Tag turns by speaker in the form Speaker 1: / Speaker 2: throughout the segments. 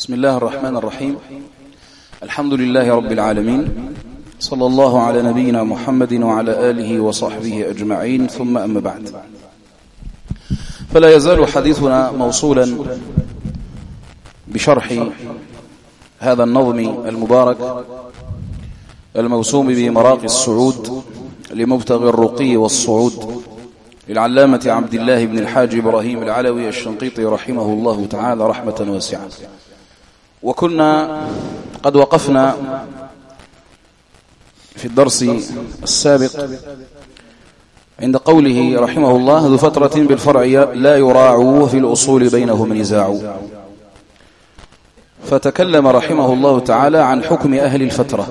Speaker 1: بسم الله الرحمن الرحيم. الحمد لله رب العالمين، صلى الله على نبينا محمد وعلى آله وصحبه أجمعين، ثم أما بعد، فلا يزال حديثنا موصولا بشرح هذا النظم المبارك الموسوم بمراقي الصعود لمبتغي الرقي والصعود للعلامة عبد الله بن الحاج إبراهيم العلوي الشنقيطي رحمه الله تعالى رحمة واسعة. وكنا قد وقفنا في الدرس السابق عند قوله رحمه الله: ذو فترة بالفرع لا يراع وفي الأصول بينهم نزاع. فتكلم رحمه الله تعالى عن حكم أهل الفترة.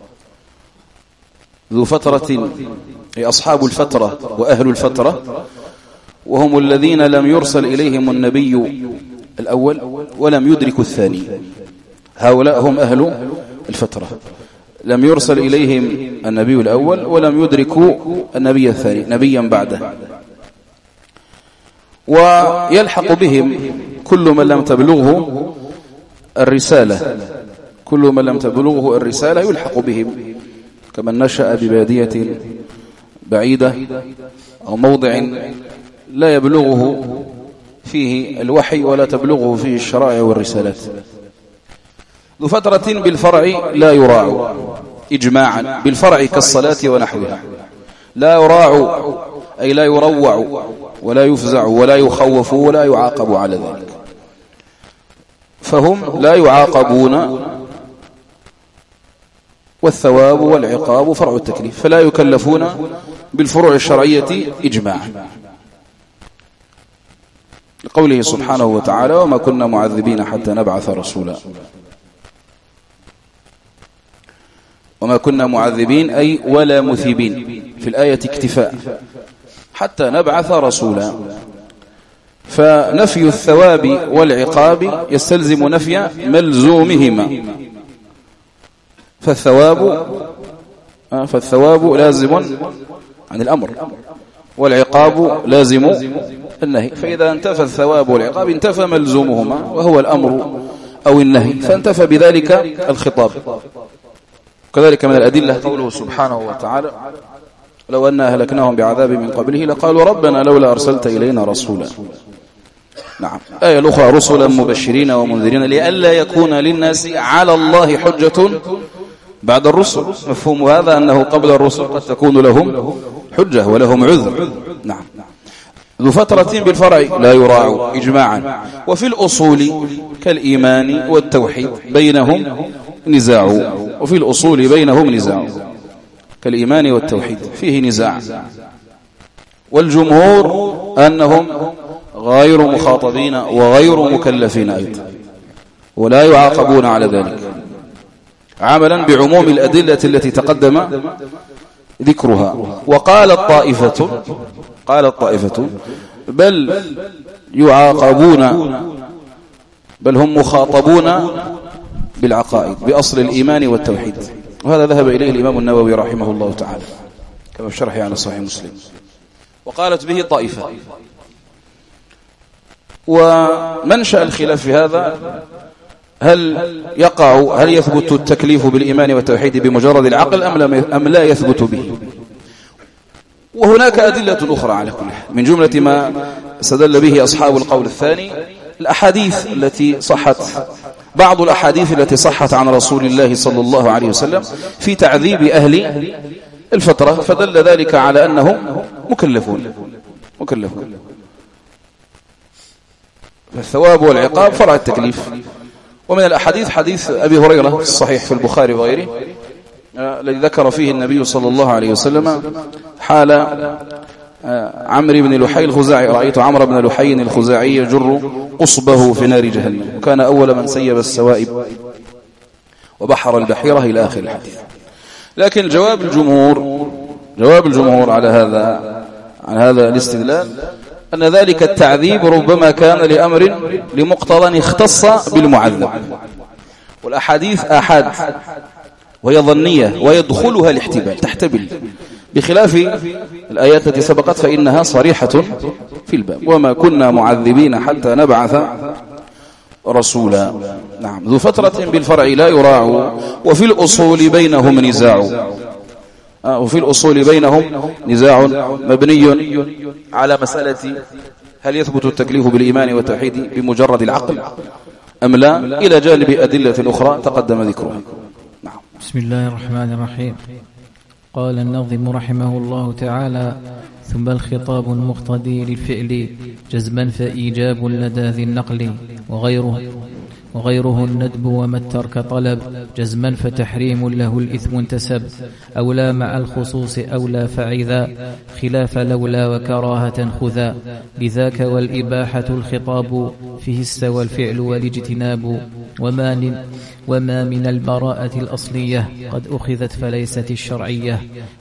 Speaker 1: ذو فترة أي أصحاب الفترة وأهل الفترة، وهم الذين لم يرسل إليهم النبي الأول ولم يدركوا الثاني. هؤلاء هم أهل الفترة، لم يرسل إليهم النبي الأول ولم يدركوا النبي الثاني نبيا بعده. ويلحق بهم كل من لم تبلغه الرسالة، كل من لم تبلغه الرسالة يلحق بهم، كمن نشأ ببادية بعيدة أو موضع لا يبلغه فيه الوحي ولا تبلغه فيه الشرائع والرسالات. ذو فترة بالفرع لا يراع إجماعا، بالفرع كالصلاة ونحوها. لا يراع أي لا يروع ولا يفزع ولا يخوف ولا يعاقب على ذلك، فهم لا يعاقبون، والثواب والعقاب فرع التكليف، فلا يكلفون بالفروع الشرعية إجماعا، لقوله سبحانه وتعالى: وما كنا معذبين حتى نبعث رسولا. وما كنا معذبين أي ولا مثيبين، في الآية اكتفاء، حتى نبعث رسولا. فنفي الثواب والعقاب يستلزم نفي ملزومهما، فالثواب لازم عن الأمر، والعقاب لازم النهي. فإذا انتفى الثواب والعقاب انتفى ملزومهما وهو الأمر أو النهي، فانتفى بذلك الخطاب. كذلك من الأدلة قوله سبحانه وتعالى: لو أننا أهلكناهم بعذاب من قبله لقالوا ربنا لولا أرسلت إلينا رسولا. نعم. آية الأخرى: رسلا مبشرين ومنذرين لئلا يكون للناس على الله حجة بعد الرسل. مفهوم هذا أنه قبل الرسل قد تكون لهم حجة ولهم عذر. نعم. ذو فترة بالفرع لا يراع إجماعا. وفي الأصول كالإيمان والتوحيد بينهم نزاع. وفي الأصول بينهم نزاع، كالإيمان والتوحيد فيه نزاع. والجمهور أنهم غير مخاطبين وغير مكلفين أيضا، ولا يعاقبون على ذلك، عملا بعموم الأدلة التي تقدم ذكرها. وقالت طائفة بل يعاقبون، بل هم مخاطبون بالعقائد بأصل الإيمان والتوحيد. وهذا ذهب إليه الإمام النووي رحمه الله تعالى كما في شرحه على صحيح مسلم. وقالت به طائفة. ومنشأ الخلاف في هذا: هل يثبت التكليف بالإيمان والتوحيد بمجرد العقل أم لا يثبت به؟ وهناك أدلة أخرى على كل حال، من جملة ما استدل به أصحاب القول الثاني الأحاديث التي صحت، بعض الأحاديث التي صحت عن رسول الله صلى الله عليه وسلم في تعذيب أهل الفترة، فدل ذلك على أنهم مكلفون. فالثواب والعقاب فرع التكليف. ومن الأحاديث حديث أبي هريرة الصحيح في البخاري وغيره الذي ذكر فيه النبي صلى الله عليه وسلم حال عمرو بن لحي الخزاعي: رأيت عمرو بن لحي الخزاعي يجر قصبه في نار جهنم، وكان أول من سيب السوائب وبحر البحيرة إلى آخر الحديث. لكن جواب الجمهور عن هذا الاستدلال أن ذلك التعذيب ربما كان لأمر لمقتضى اختص بالمعذب، والأحاديث آحاد وهي ظنية ويدخلها الاحتمال، تحتمل، بخلاف الآيات التي سبقت فإنها صريحة في الباب: وما كنا معذبين حتى نبعث رسولا. نعم. ذو فترة بالفرع لا يراع، وفي الأصول بينهم نزاع، وفي الأصول بينهم نزاع مبني على مسألة هل يثبت التكليف بالإيمان والتوحيد بمجرد العقل أم لا، إلى جانب أدلة أخرى تقدم ذكرها. نعم.
Speaker 2: بسم الله الرحمن الرحيم. قال الناظم رحمه الله تعالى: ثم الخطاب المقتضي للفعل جزما فإيجاب لدى ذي النقل، وغيره الندب وما الترك طلب جزما فتحريم له الإثم انتسب، أولى مع الخصوص أولى فعذا خلاف لولا وكراهة خذا، لذاك والإباحة الخطاب فيه استوى الفعل والاجتناب، وما من البراءة الأصلية قد أخذت فليست الشرعية،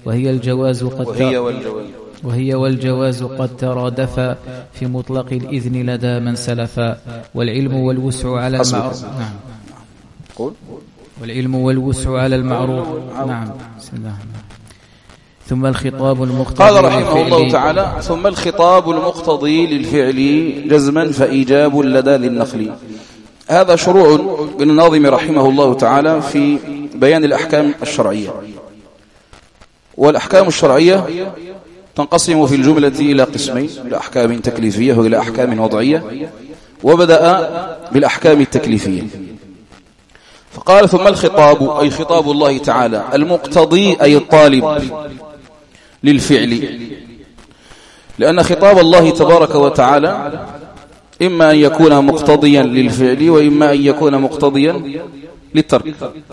Speaker 2: وهي والجواز قد ترادفا في مطلق الإذن لدى من سلفا، والعلم والوسع على المعروف. نعم. والعلم والوسع على المعروف. نعم. بسم الله. ثم الخطاب المقتضي،
Speaker 1: قال رحمه الله تعالى: ثم الخطاب المقتضي للفعل جزما فإيجاب لدى للنقل. هذا شروع من الناظم رحمه الله تعالى في بيان الأحكام الشرعية. والأحكام الشرعية تنقسم في الجملة إلى قسمين: إلى أحكام تكليفية وإلى أحكام وضعية. وبدأ بالأحكام التكليفية فقال: ثم الخطاب، أي خطاب الله تعالى، المقتضي أي الطالب للفعل، لأن خطاب الله تبارك وتعالى إما أن يكون مقتضيا للفعل وإما أن يكون مقتضيا للترك.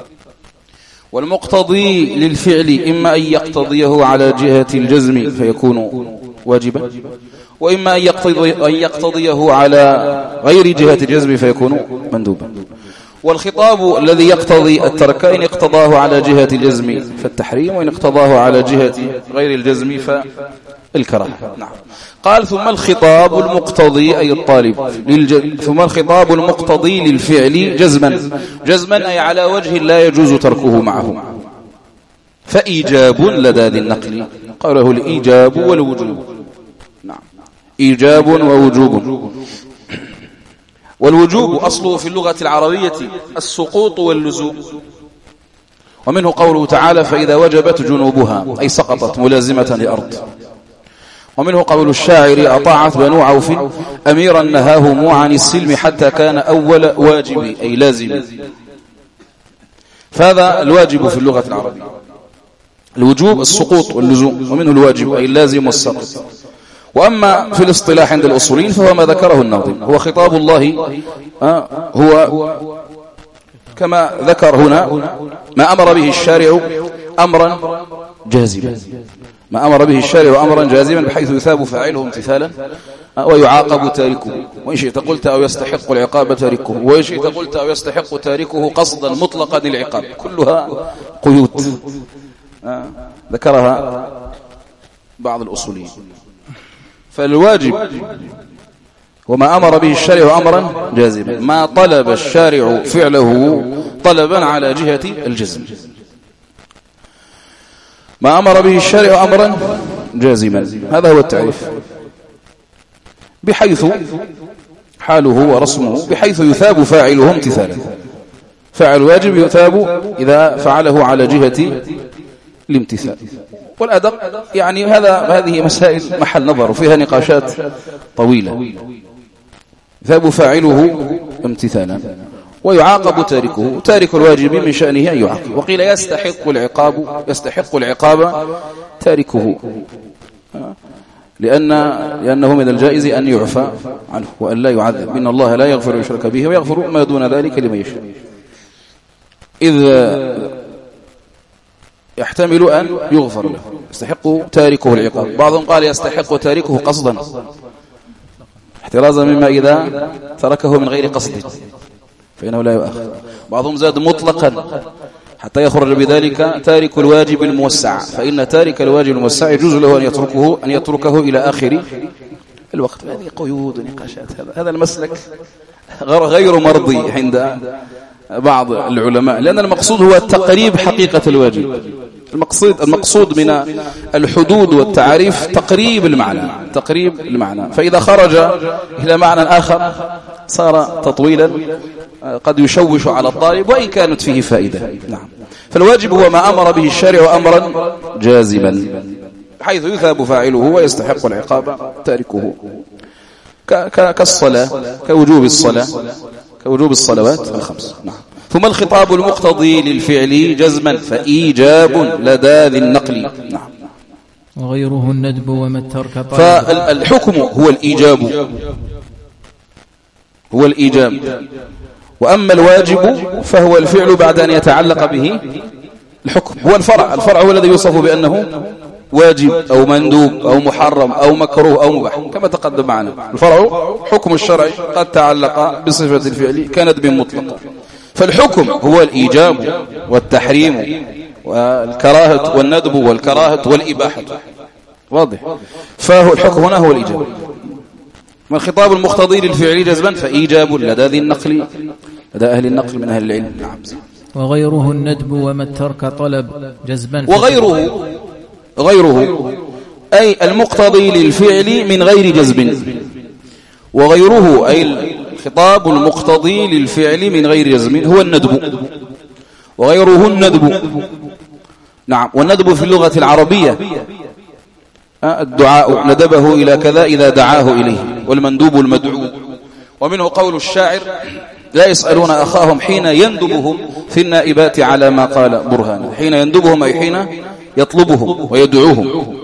Speaker 1: والمقتضي للفعل إما أن يقتضيه على جهة الجزم فيكون واجبا، وإما أن يقتضيه على غير جهة الجزم فيكون مندوبا. والخطاب الذي يقتضي الترك إن اقتضاه على جهة الجزم فالتحريم، وإن اقتضاه على جهة غير الجزم فالكراهة. نعم. قال: ثم الخطاب المقتضي أي الطالب ثم الخطاب المقتضي للفعل جزما أي على وجه لا يجوز تركه معه، فإيجاب لدى ذي النقل. قاله الإيجاب والوجوب. نعم. إيجاب ووجوب. والوجوب أصله في اللغة العربية السقوط واللزوم، ومنه قوله تعالى: فإذا وجبت جنوبها، أي سقطت ملازمة لأرض. ومنه قول الشاعر: أطاعت بنو عوف أميرا نهاهم عن السلم حتى كان أول واجب، أي لازم. فهذا الواجب في اللغة العربية. الوجوب السقوط واللزوم، ومنه الواجب أي اللازم والساقط. وأما في الاصطلاح عند الأصولين فهو ما ذكره الناظم، هو خطاب الله، هو كما ذكر هنا ما أمر به الشارع أمرا جازما، ما أمر به الشارع أمرا جازما بحيث يثاب فاعله امتثالا ويعاقب تاركه، وإن شئت قلت أو يستحق العقاب تاركه، وإن شئت قلت أو يستحق تاركه قصدا مطلقا العقاب. كلها قيود ذكرها بعض الأصوليين. فالواجب وما أمر به الشارع أمرا جازما، ما طلب الشارع فعله طلبا على جهة الجزم، ما أمر به الشارع أمرا جازما. هذا هو التعريف، بحيث حاله ورسمه بحيث يثاب فاعله امتثالا. فاعل واجب يثاب إذا فعله على جهة الامتثال. والأدق يعني هذه مسائل محل نظر وفيها نقاشات طويلة. يثاب فاعله امتثالا ويعاقب تاركه، تارك الواجب من شأنه أن يعاقب. وقيل يستحق العقاب تاركه، لأنه من الجائز أن يعفى عنه وأن لا يعذب. إن الله لا يغفر يشرك به ويغفر ما دون ذلك لمن يشاء، إذ يحتمل أن يغفر له. يستحق تاركه العقاب. بعضهم قال يستحق تاركه قصدا احترازا مما إذا تركه من غير قصد فإنه لا يؤاخذ. بعضهم زاد مطلقا حتى يخرج بذلك تارك الواجب الموسع، فإن تارك الواجب الموسع يجوز له أن يتركه إلى آخر الوقت. هذه قيود ونقاشات. هذا المسلك غير مرضي عند بعض العلماء، لأن المقصود هو تقريب حقيقة الواجب. المقصود من الحدود والتعريف تقريب المعنى، فإذا خرج إلى معنى آخر صار تطويلا قد يشوش على الطالب وإن كانت فيه فائدة. نعم. فالواجب هو ما أمر به الشارع أمرا جازما حيث يثاب فاعله ويستحق العقاب تاركه، كالصلاة، كوجوب الصلوات الخمس. نعم. ثم الخطاب المقتضي للفعل جزما فإيجاب لدى ذي النقل. نعم.
Speaker 2: وغيره الندب وما الترك طلب.
Speaker 1: فالحكم هو الإيجاب، وأما الواجب فهو الفعل بعد أن يتعلق به الحكم. هو الفرع هو الذي يوصف بأنه واجب أو مندوب أو محرم أو مكروه أو مباح كما تقدم معنا. الفرع حكم الشرع قد تعلق بصفة الفعل كندب مطلق، فالحكم هو الإيجاب والتحريم والكراهة والندب والكراهة والإباحة. واضح؟ فهو الحكم هنا هو الإيجاب. والخطاب المقتضي للفعل جزما فإيجاب لدى ذي النقل، لدى أهل النقل من أهل العلم. نعم.
Speaker 2: وغيره الندب وما الترك طلب جزما.
Speaker 1: وغيره أي المقتضي للفعل من غير جزم، وغيره أي الخطاب المقتضي للفعل من غير جزم هو الندب، وغيره الندب. نعم. والندب في اللغة العربية الدعاء، ندبه إلى كذا إذا دعاه إليه، والمندوب المدعو. ومنه قول الشاعر لا يسألون أخاهم حين يندبهم في النائبات على ما قال برهان. حين يندبهم أي حين يطلبهم ويدعوهم،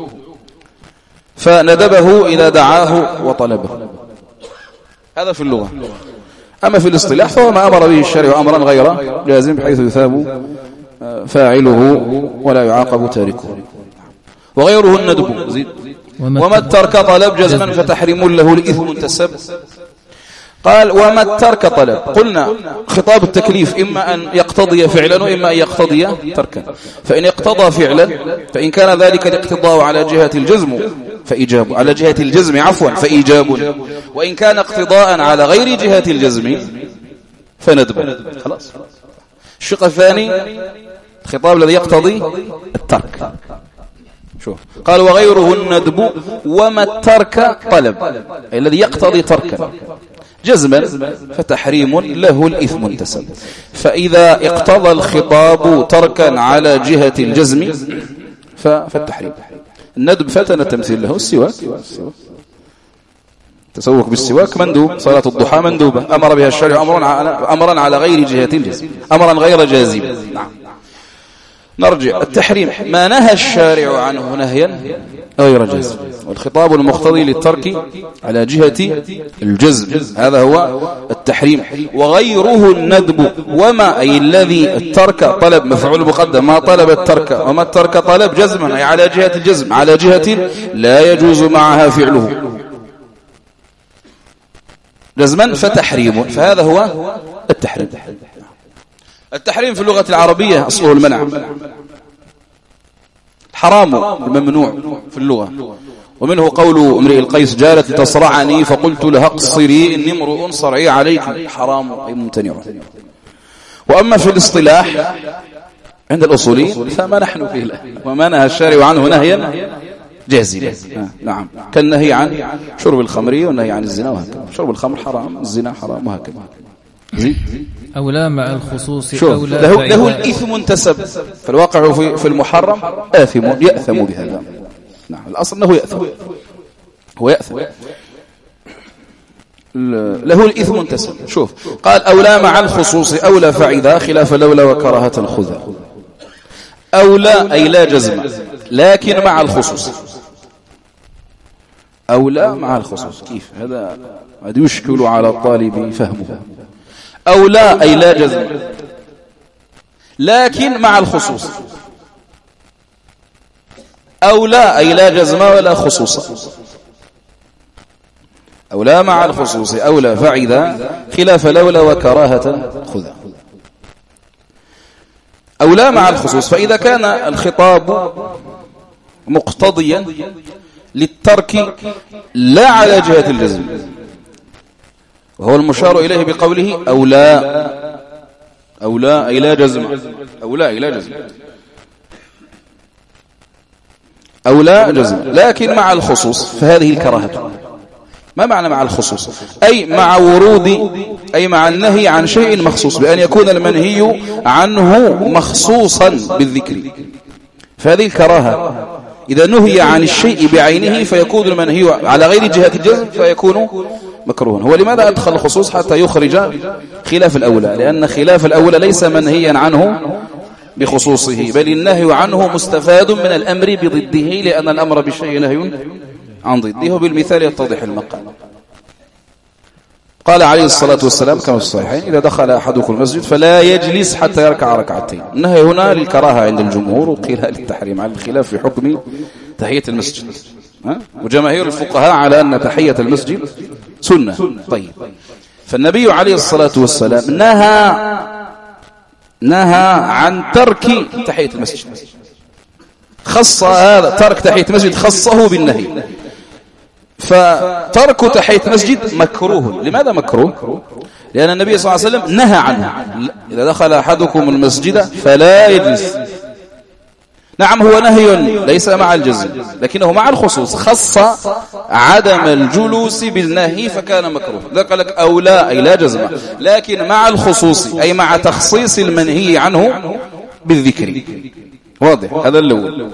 Speaker 1: فندبه إذا دعاه وطلبه. هذا في اللغة. أما في الاصطلاح فهو ما أمر به الشرع أمرا غير جازم بحيث يثاب فاعله ولا يعاقب تاركه. وغيره الندب. وما الترك طلب جزما فتحريم له الإثم انتسب. قال وما الترك طلب. قلنا خطاب التكليف إما أن يقتضي فعلا وإما أن يقتضي تركا. فإن اقتضى فعلا فإن كان ذلك الاقتضاء على جهة الجزم فإيجاب، على جهة الجزم عفوا فإيجاب، وإن كان اقتضاء على غير جهة الجزم فندب. خلاص. الشق الثاني الخطاب الذي يقتضي الترك. شوف قال وغيره الندب وما الترك طلب، أي الذي يقتضي تركا جزما فتحريم له الإثم انتسب. فإذا اقتضى الخطاب تركا على جهة الجزم فالتحريم. الندب فتن التمثيل له السواك، تسوق بالسواك مندوب، صلاة الضحى مندوبة أمر بها الشرع أمرا على غير جهة الجزم، أمرا غير جازم. نعم. نرجع. التحريم ما نهى الشارع عنه نهيا غير جازم، والخطاب المقتضي للترك على جهة الجزم هذا هو التحريم. وغيره الندب وما أي الذي الترك طلب مفعول مقدم، ما طلب الترك وما الترك طلب جزما أي على جهة الجزم، على جهة لا يجوز معها فعله جزما فتحريم. فهذا هو التحريم. التحريم في اللغة العربية أصله المنع، حرام الممنوع في اللغة. ومنه قول امرئ القيس جالت تصرعني فقلت لها اقصري إني امرؤ صرعي عليك، حرام أي ممتنع. وأما في الاصطلاح عند الأصولين فما نحن فيه له، وما نهى الشارع عنه نهيا جازما. نعم. كالنهي عن شرب الخمر والنهي عن الزنا وهكذا. شرب الخمر حرام، الزنا حرام وهكذا.
Speaker 2: أولى مع الخصوص أولى
Speaker 1: له الإثم انتسب. فالواقع في المحرم آثم يأثم بهذا. نعم. الأصل أنه يأثم، هو يأثم، له الإثم انتسب. شوف قال أولى مع الخصوص أولى فعذا خلاف لولا وكراهة خذا. أولى أي لا جزم لكن مع الخصوص. أولى مع الخصوص كيف هذا؟ قد يشكل على الطالب فهمه. أولى أي لا جزم لكن مع الخصوص. أولى أي لا جزم ولا خصوص. أولى مع الخصوص أولى فعذا خلاف لولا وكراهة خذا. أولى مع الخصوص. فإذا كان الخطاب مقتضيا للترك لا على جهة الجزم، وهو المشار إليه بقوله أولى أي لا جزم، أولى أي لا جزم. أو لا جزم، لكن مع الخصوص فهذه الكراهة. ما معنى مع الخصوص؟ أي مع ورود، أي مع النهي عن شيء مخصوص، بأن يكون المنهي عنه مخصوصا بالذكر، فهذه الكراهة. إذا نهي عن الشيء بعينه فيكون المنهي على غير جهة الجزم فيكون مكروها. هو لماذا أدخل الخصوص؟ حتى يخرج خلاف الأولى، لأن خلاف الأولى ليس منهيا عنه بخصوصه، بل النهي عنه مستفاد من الأمر بضده، لأن الأمر بالشيء نهي عن ضده، وبالمثال يتضح المقام. قال عليه الصلاة والسلام كما في الصحيحين: إذا دخل أحدكم المسجد فلا يجلس حتى يركع ركعتين. النهي هنا للكراهة عند الجمهور، وقيل للتحريم على الخلاف في حكم تحية المسجد، وجماهير الفقهاء على أن تحية المسجد سنة. طيب، فالنبي عليه الصلاة والسلام نهى عن ترك تحية المسجد، خص هذا ترك تحية المسجد خصه بالنهي. فترك تحية المسجد مكروه. لماذا مكروه؟ لأن النبي صلى الله عليه وسلم نهى عنه: إذا دخل أحدكم المسجد فلا يجلس. نعم، هو نهي ليس مع الجزم، لكنه مع الخصوص، خص عدم الجلوس بالنهي فكان مكروه. ذكر لك أو لا، أي لا جزم، لكن مع الخصوص أي مع تخصيص المنهي عنه بالذكر. واضح؟ هذا الأول.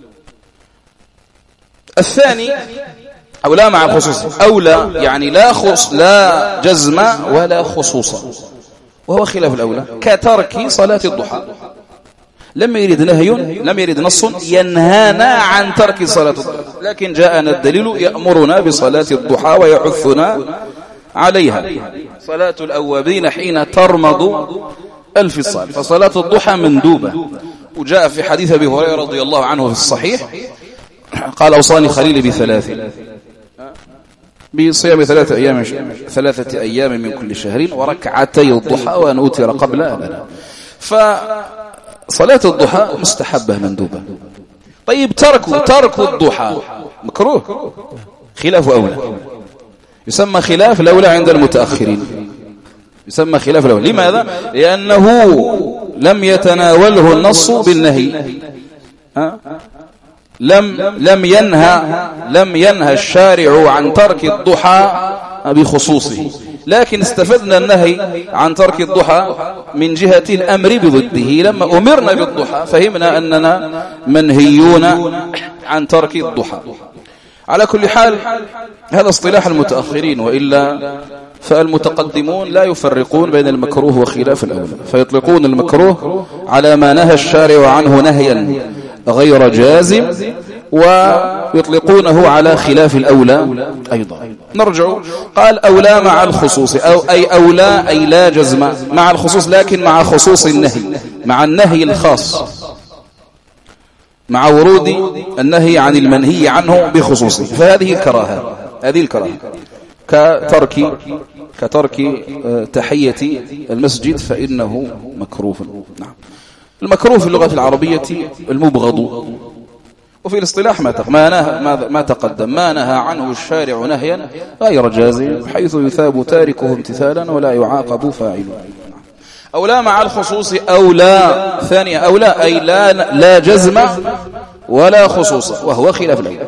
Speaker 1: الثاني أو لا مع الخصوص، أو لا يعني لا جزم ولا خصوصا، وهو خلاف الأولى، كترك صلاة الضحى. لم يرد نص ينهانا عن ترك صلاة الضحى، لكن جاءنا الدليل يأمرنا بصلاة الضحى ويحثنا عليها. صلاة الأوابين حين ترمض الفصال، فصلاة الضحى مندوبة. وجاء في حديث أبي هريرة رضي الله عنه في الصحيح قال: أوصاني خليلي بثلاث، بصيام 3 أيام من كل شهر، وركعتي الضحى، وأن أوتر قبل أذان. فصلاة الضحى مستحبة مندوبة. طيب، ترك الضحى مكروه، خلاف أولى، يسمى خلاف الأولى عند المتأخرين، يسمى خلاف الأولى. لماذا؟ لأنه لم يتناوله النص بالنهي، لم ينهى الشارع عن ترك الضحى بخصوصه، لكن استفدنا النهي عن ترك الضحى من جهة الأمر بضده. لما أمرنا بالضحى فهمنا أننا منهيون عن ترك الضحى. على كل حال هذا اصطلاح المتأخرين، وإلا فالمتقدمون لا يفرقون بين المكروه وخلاف الأولى، فيطلقون المكروه على ما نهى الشارع عنه نهيا غير جازم، ويطلقونه على خلاف الأولى أيضا. نرجع، قال: أولى مع الخصوص، أولى أي لا جزم مع الخصوص، لكن مع خصوص النهي، مع النهي الخاص، مع ورود النهي عن المنهي عنه بخصوصه. فهذه الكراهة، هذه الكراهة كترك تحية المسجد فإنه مكروه. نعم، المكروه في اللغة العربية المبغض، وفي الاصطلاح ما تقدم، ما نهى عنه الشارع نهيا غير جازم، حيث يثاب تاركه امتثالا ولا يعاقب فاعله. أولى مع الخصوص، أولى ثانية، أولى أي لا جزم ولا خصوص، وهو خلاف الأولى.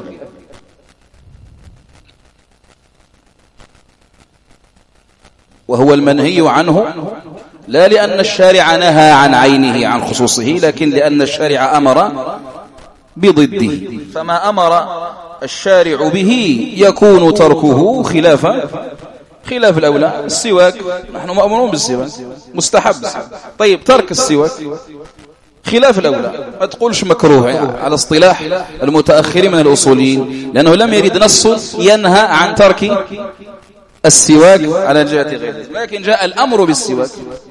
Speaker 1: وهو المنهي عنه، لا لأن الشارع نهى عن عينه عن خصوصه، لكن لأن الشارع أمر بضده. فما أمر الشارع به يكون تركه خلاف الأولى. السواك، نحن مأمورون بالسواك، مستحب. طيب، ترك السواك خلاف الأولى، ما تقولش مكروه على اصطلاح المتأخرين من الأصوليين، لأنه لم يرد نص ينهى عن ترك السواك على جهة غيره، لكن جاء الأمر بالسواك.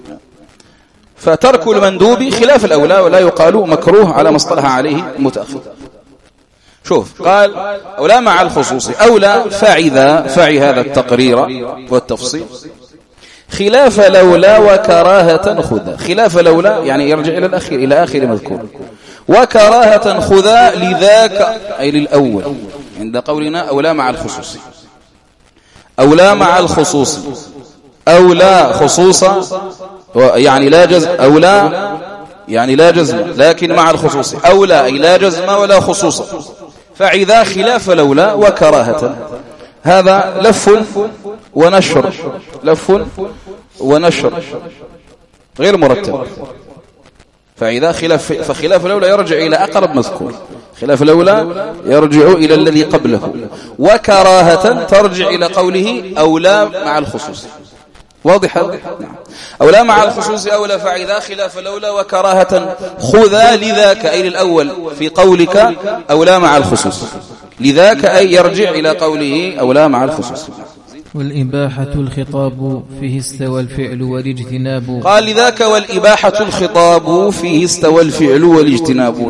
Speaker 1: فترك المندوب خلاف الأولى، ولا يقال مكروه على ما اصطلح عليه المتأخر. شوف، قال: أولى مع الخصوص، أولى فعي هذا التقرير والتفصيل، خلاف لولا وكراهة خذا. خلاف لولا يعني يرجع إلى الأخير، إلى آخر مذكور. وكراهة خذا لذاك أي للأول، عند قولنا أولى مع الخصوص. أولى مع الخصوص، أولى خصوصا يعني لا جزم، أولى يعني لا جزم لكن مع الخصوص، أولى أي لا جزم ولا خصوصا. فإذا خلاف لولا وكراهة. هذا لف ونشر، لف ونشر غير مرتب. فإذا فخلاف لولا يرجع إلى أقرب مذكور، خلاف لولا يرجع إلى الذي قبله، وكراهة ترجع إلى قوله أولى مع الخصوص. واضح هذا؟ نعم. أولى مع الخصوص أولى. فإذا خلاف لولا وكراهة خذا لذاك، أي للأول في قولك أولى مع الخصوص، لذاك أي يرجع إلى قوله أولى مع الخصوص.
Speaker 2: والإباحة الخطاب فيه استوى الفعل والاجتناب.
Speaker 1: قال لذاك والإباحة الخطاب فيه استوى الفعل والاجتناب.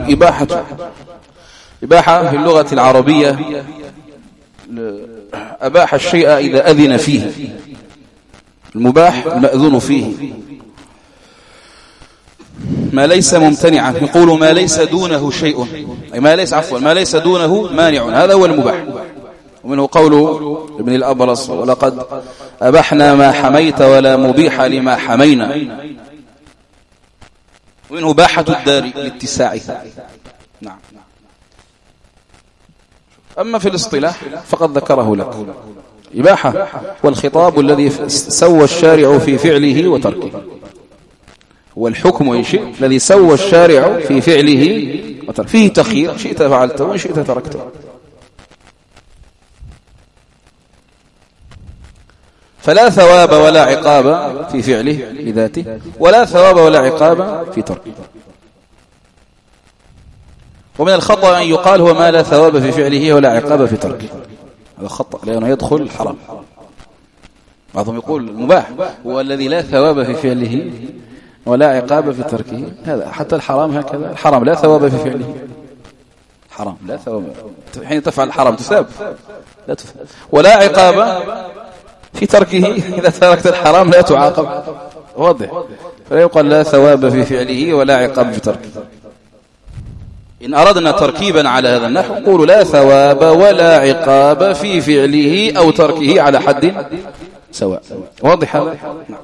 Speaker 1: إباحة في اللغة العربية أباح الشيء إذا أذن فيه، المباح المأذون فيه، ما ليس ممتنعا، يقول ما ليس دونه شيء، أي ما ليس دونه مانع، هذا هو المباح. ومنه قول ابن الأبرص ولقد أبحنا ما حميت ولا مبيح لما حمينا. ومنه باحة الدار لاتساعها. نعم. أما في الاصطلاح فقد ذكره لك. إباحة والخطاب الذي سوى الشارع في فعله وتركه، والحكم إن شئت الذي سوى الشارع في فعله وتركه، فيه تخيير، شئت فعلته وإن شئت تركته. فلا ثواب ولا عقاب في فعله لذاته، ولا ثواب ولا عقاب في تركه. ومن الخطأ أن يقال هو ما لا ثواب في فعله ولا عقاب في تركه، هذا خطأ لأنه يدخل الحرام. بعضهم يقول المباح هو الذي لا ثواب في فعله ولا عقاب في تركه، هذا حتى الحرام هكذا، الحرام لا ثواب في فعله، حرام لا ثواب، حين تفعل الحرام تثاب لا تثاب، ولا عقاب في تركه، إذا تركت الحرام لا تعاقب. واضح؟ فلا يقال لا ثواب في فعله ولا عقاب في تركه. إن أردنا تركيبا على هذا النحو نقول لا ثواب ولا عقاب في فعله أو تركه على حد سواء. واضح هذا؟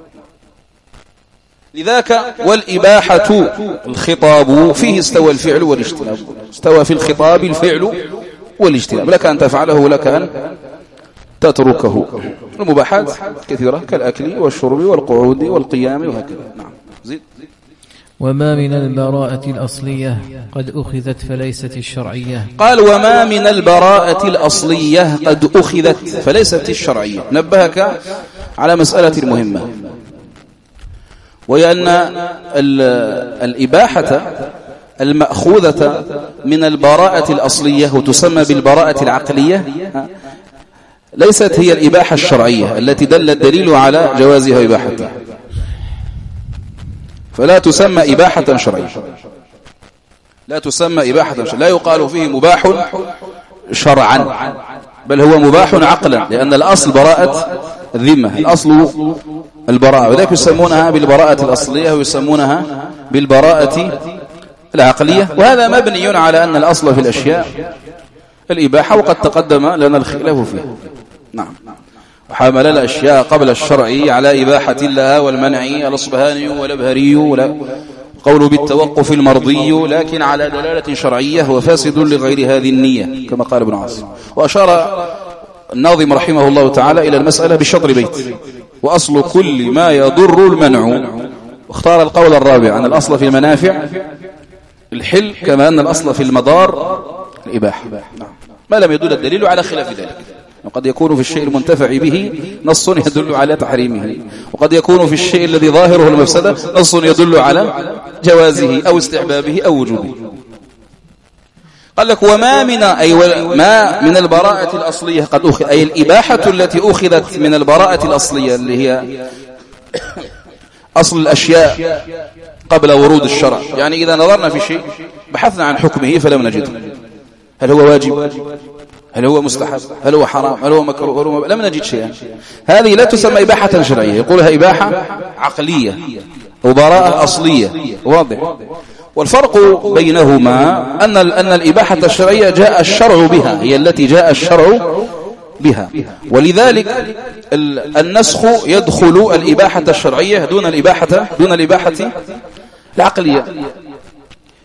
Speaker 1: لذاك والإباحة الخطاب فيه استوى الفعل والاجتناب، استوى في الخطاب الفعل والاجتناب، لك أن تفعله ولك أن تتركه. المباحات كثيرة كالأكل والشرب والقعود والقيام وهكذا. نعم. زيد.
Speaker 2: وما من البراءة الأصلية قد أخذت فليست الشرعية.
Speaker 1: قال وما من البراءة الأصلية قد أخذت فليست الشرعية. نبهك على مسألة مهمة، وهي أن الإباحة المأخوذة من البراءة الأصلية وتسمى بالبراءة العقلية ليست هي الإباحة الشرعية التي دل الدليل على جوازها وإباحتها، فلا تسمى إباحة شرعية، لا تسمى إباحة شرعية، لا يقال فيه مباح شرعا، بل هو مباح عقلا، لأن الأصل براءة الذمة، الأصل البراءة، وذلك يسمونها بالبراءة الأصلية ويسمونها بالبراءة العقلية. وهذا مبني على أن الأصل في الأشياء الإباحة، وقد تقدم لنا الخلاف فيها. نعم. وحمل الأشياء قبل الشرع على إباحة لها والمنع، الأصبهاني والأبهري قول بالتوقف المرضي، لكن على دلالة شرعية وفاسد لغير هذه النية كما قال ابن عاصم. وأشار الناظم رحمه الله تعالى إلى المسألة بشطر بيت، وأصل كل ما يضر المنع، واختار القول الرابع أن الأصل في المنافع الحل، كما أن الأصل في المضار الإباحة، ما لم يدل الدليل على خلاف ذلك. وقد يكون في الشيء المنتفع به نص يدل على تحريمه، وقد يكون في الشيء الذي ظاهره المفسدة نص يدل على جوازه أو استحبابه أو وجوبه. قال لك وما من ما من البراءة الأصلية قد أخذ، أي الإباحة التي أخذت من البراءة الأصلية اللي هي أصل الأشياء قبل ورود الشرع. يعني إذا نظرنا في شيء بحثنا عن حكمه فلم نجده، هل هو واجب، هل هو مستحب، هل هو حرام، هل هو مكروه، هل هو لم نجد شيئا، هذه لا تسمى إباحة شرعية، يقولها إباحة عقلية وبراءة أصلية. واضح؟ والفرق بينهما أن الإباحة الشرعية جاء الشرع بها، هي التي جاء الشرع بها، ولذلك النسخ يدخل الإباحة الشرعية دون الإباحة العقلية.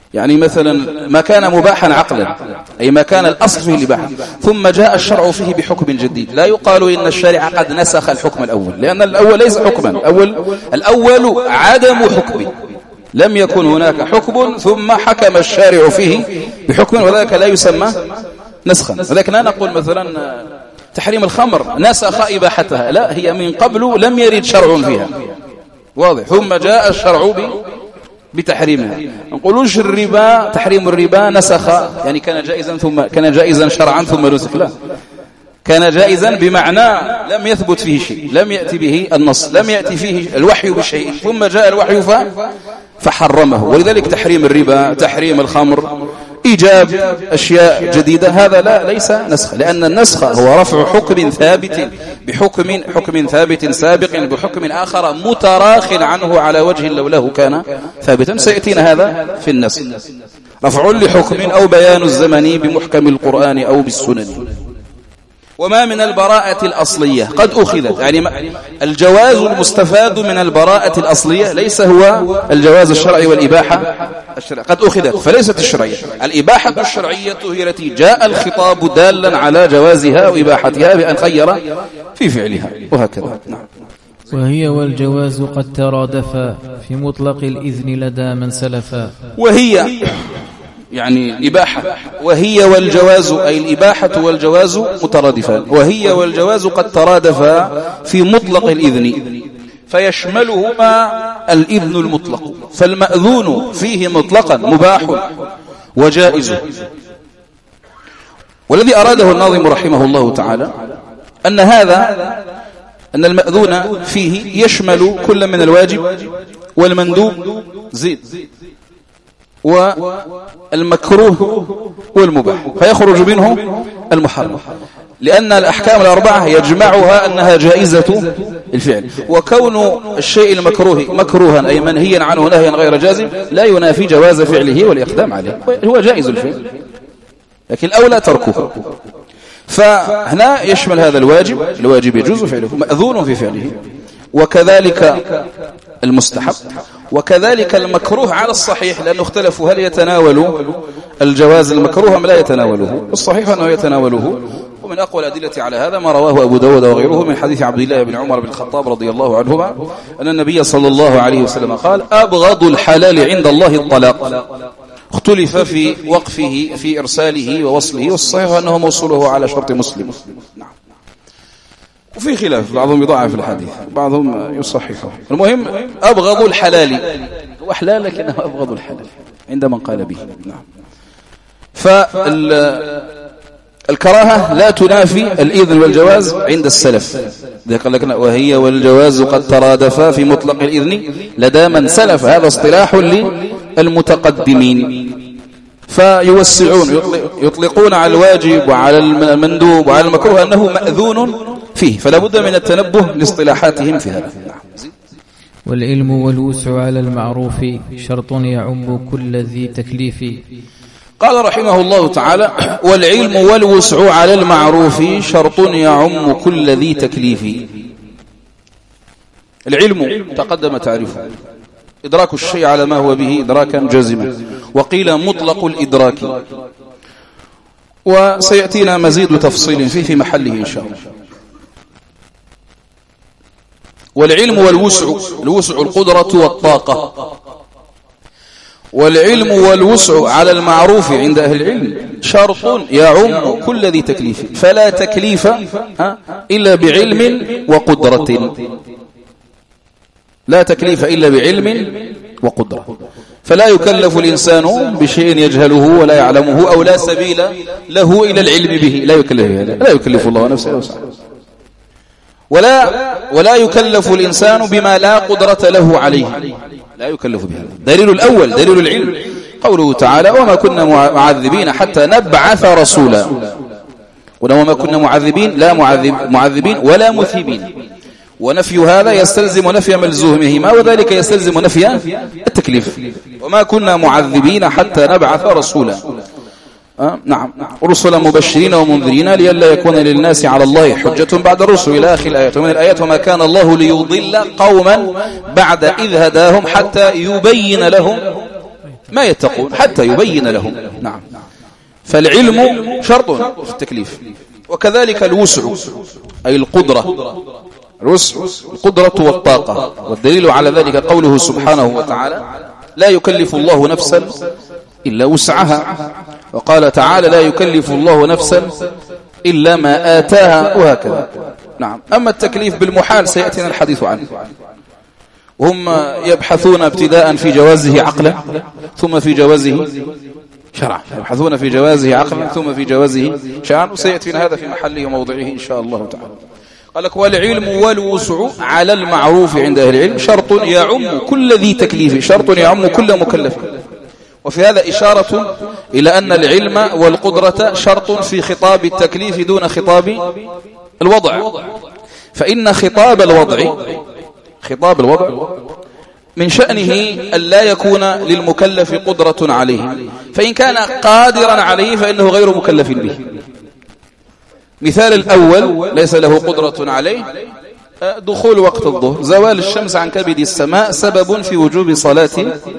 Speaker 1: يعني مثلا ما كان مباحا عقلا، أي ما كان الأصل فيه الإباحة، ثم جاء الشرع فيه بحكم جديد، لا يقال إن الشارع قد نسخ الحكم الأول، لأن الأول ليس حكما، الأول عدم حكم، لم يكن هناك حكم ثم حكم الشارع فيه بحكم، وذلك لا يسمى نسخا. ولكن لا نقول مثلا تحريم الخمر نسخ إباحتها، لا، هي من قبل لم يرد شرع فيها، واضح، ثم جاء الشرع بتحريمها. نقولوش الربا، تحريم الربا نسخ، يعني كان جائزا شرعا ثم نسخ، لا، كان جائزا بمعنى لم يثبت فيه شيء، لم يأتي به النص، لم يأتي فيه الوحي بشيء، ثم جاء الوحي فحرمه. ولذلك تحريم الربا، تحريم الخمر، إيجاب أشياء جديدة، هذا ليس نسخ، لأن النسخ هو رفع حكم ثابت بحكم ثابت سابق بحكم آخر متراخ عنه على وجه لوله كان ثابتا. سيأتينا هذا في النسخ، رفع لحكم أو بيان الزمن بمحكم القرآن أو بالسنن. وما من البراءة الأصلية قد أخذت، يعني الجواز المستفاد من البراءة الأصلية ليس هو الجواز الشرعي والإباحة الشرعية، قد أخذت فليست الشرعية. الإباحة الشرعية هي التي جاء الخطاب دالا على جوازها وإباحتها بأن خير في فعلها، وهكذا. نعم.
Speaker 2: وهي والجواز قد ترادفا في مطلق الإذن لدى من سلفا.
Speaker 1: وهي يعني الإباحة، وهي والجواز، أي الإباحة والجواز مترادفان، وهي والجواز قد ترادفا في مطلق الإذن، فيشملهما الإذن المطلق، فالمأذون فيه مطلقا مباح وجائز. والذي أراده الناظم رحمه الله تعالى أن المأذون فيه يشمل كل من الواجب والمندوب زيد والمكروه والمباح، فيخرج منه المحرم، لأن الأحكام الأربعة يجمعها أنها جائزة الفعل. وكون الشيء المكروه مكروها أي منهيا عنه نهيا غير جازم لا ينافي جواز فعله والإقدام عليه، هو جائز الفعل، لكن الأولى تركه. فهنا يشمل هذا الواجب يجوز فعله، مأذون في فعله، وكذلك المستحب، وكذلك المكروه على الصحيح، لأنه اختلفوا هل يتناول الجواز المكروه أم لا يتناوله. الصحيح أنه يتناوله، ومن أقوى الأدلة على هذا ما رواه أبو داود وغيره من حديث عبد الله بن عمر بن الخطاب رضي الله عنهما أن النبي صلى الله عليه وسلم قال: أبغض الحلال عند الله الطلاق. اختلف في وقفه في إرساله ووصله، والصحيح أنه موصوله على شرط مسلم. نعم. وفي خلاف، بعضهم يضاعف الحديث، بعضهم يصححه. المهم أبغض الحلال، هو حلال لكنه أبغض الحلال عند من قال به. نعم. فالكراهة لا تنافي الإذن والجواز عند السلف، قال لك وهي والجواز قد ترادفا في مطلق الإذن لدى من سلف، هذا اصطلاح للمتقدمين، فيوسعون يطلقون على الواجب وعلى المندوب وعلى المكروه أنه مأذون فيه، فلا بد من التنبه لاصطلاحاتهم في هذا.
Speaker 2: والعلم والوسع على المعروف شرط يعم كل ذي تكليف.
Speaker 1: قال رحمه الله تعالى: والعلم والوسع على المعروف شرط يعم كل ذي تكليف. العلم تقدم تعريفه، إدراك الشيء على ما هو به إدراكا جازما، وقيل مطلق الإدراك، وسيأتينا مزيد تفصيل فيه في محله إن شاء الله. والعلم والوسع، الوسع القدرة والطاقة، والعلم والوسع على المعروف عند أهل العلم شرط يعم كل ذي تكليف، فلا تكليف إلا بعلم وقدرة، لا تكليف إلا بعلم وقدرة، فلا يكلف الإنسان بشيء يجهله ولا يعلمه أو لا سبيل له إلى العلم به، لا يكلف الله نفسه وسعها، ولا يكلف الإنسان بما لا قدرة له عليه، لا يكلف بهذا. دليل الأول دليل العلم قوله تعالى: وما كنا معذبين حتى نبعث رسولا، وما كنا معذبين لا معذبين ولا مثيبين، ونفي هذا يستلزم نفي ملزومهما، وذلك يستلزم نفي التكليف. وما كنا معذبين حتى نبعث رسولا، نعم، رسلا مبشرين ومنذرين لئلا يكون للناس على الله حجة بعد الرسل إلى آخر الآيات. ومن الآيات: وما كان الله ليضل قوما بعد إذ هداهم حتى يبين لهم ما يتقون حتى يبين لهم. نعم. فالعلم شرط في التكليف. وكذلك الوسع أي القدرة، الوسع القدرة والطاقة، والدليل على ذلك قوله سبحانه وتعالى: لا يكلف الله نفسا إلا وسعها، وقال تعالى: لا يكلف الله نفسا إلا ما آتاها، وهكذا. نعم. أما التكليف بالمحال سيأتينا الحديث عنه. هم يبحثون ابتداء في جوازه عقلا ثم في جوازه شرعا، يبحثون في جوازه عقلا ثم في جوازه شرعا، وسيأتينا هذا في محله وموضعه إن شاء الله تعالى. قال لك: والعلم والوسع على المعروف عند أهل العلم شرط يعم كل ذي تكليف، شرط يعم كل مكلف. وفي هذا إشارة إلى أن العلم والقدرة شرط في خطاب التكليف دون خطاب الوضع. فإن خطاب الوضع من شأنه أن لا يكون للمكلف قدرة عليه، فإن كان قادرا عليه فإنه غير مكلف به. مثال الأول ليس له قدرة عليه: دخول وقت الظهر، زوال الشمس عن كبد السماء سبب في وجوب صلاة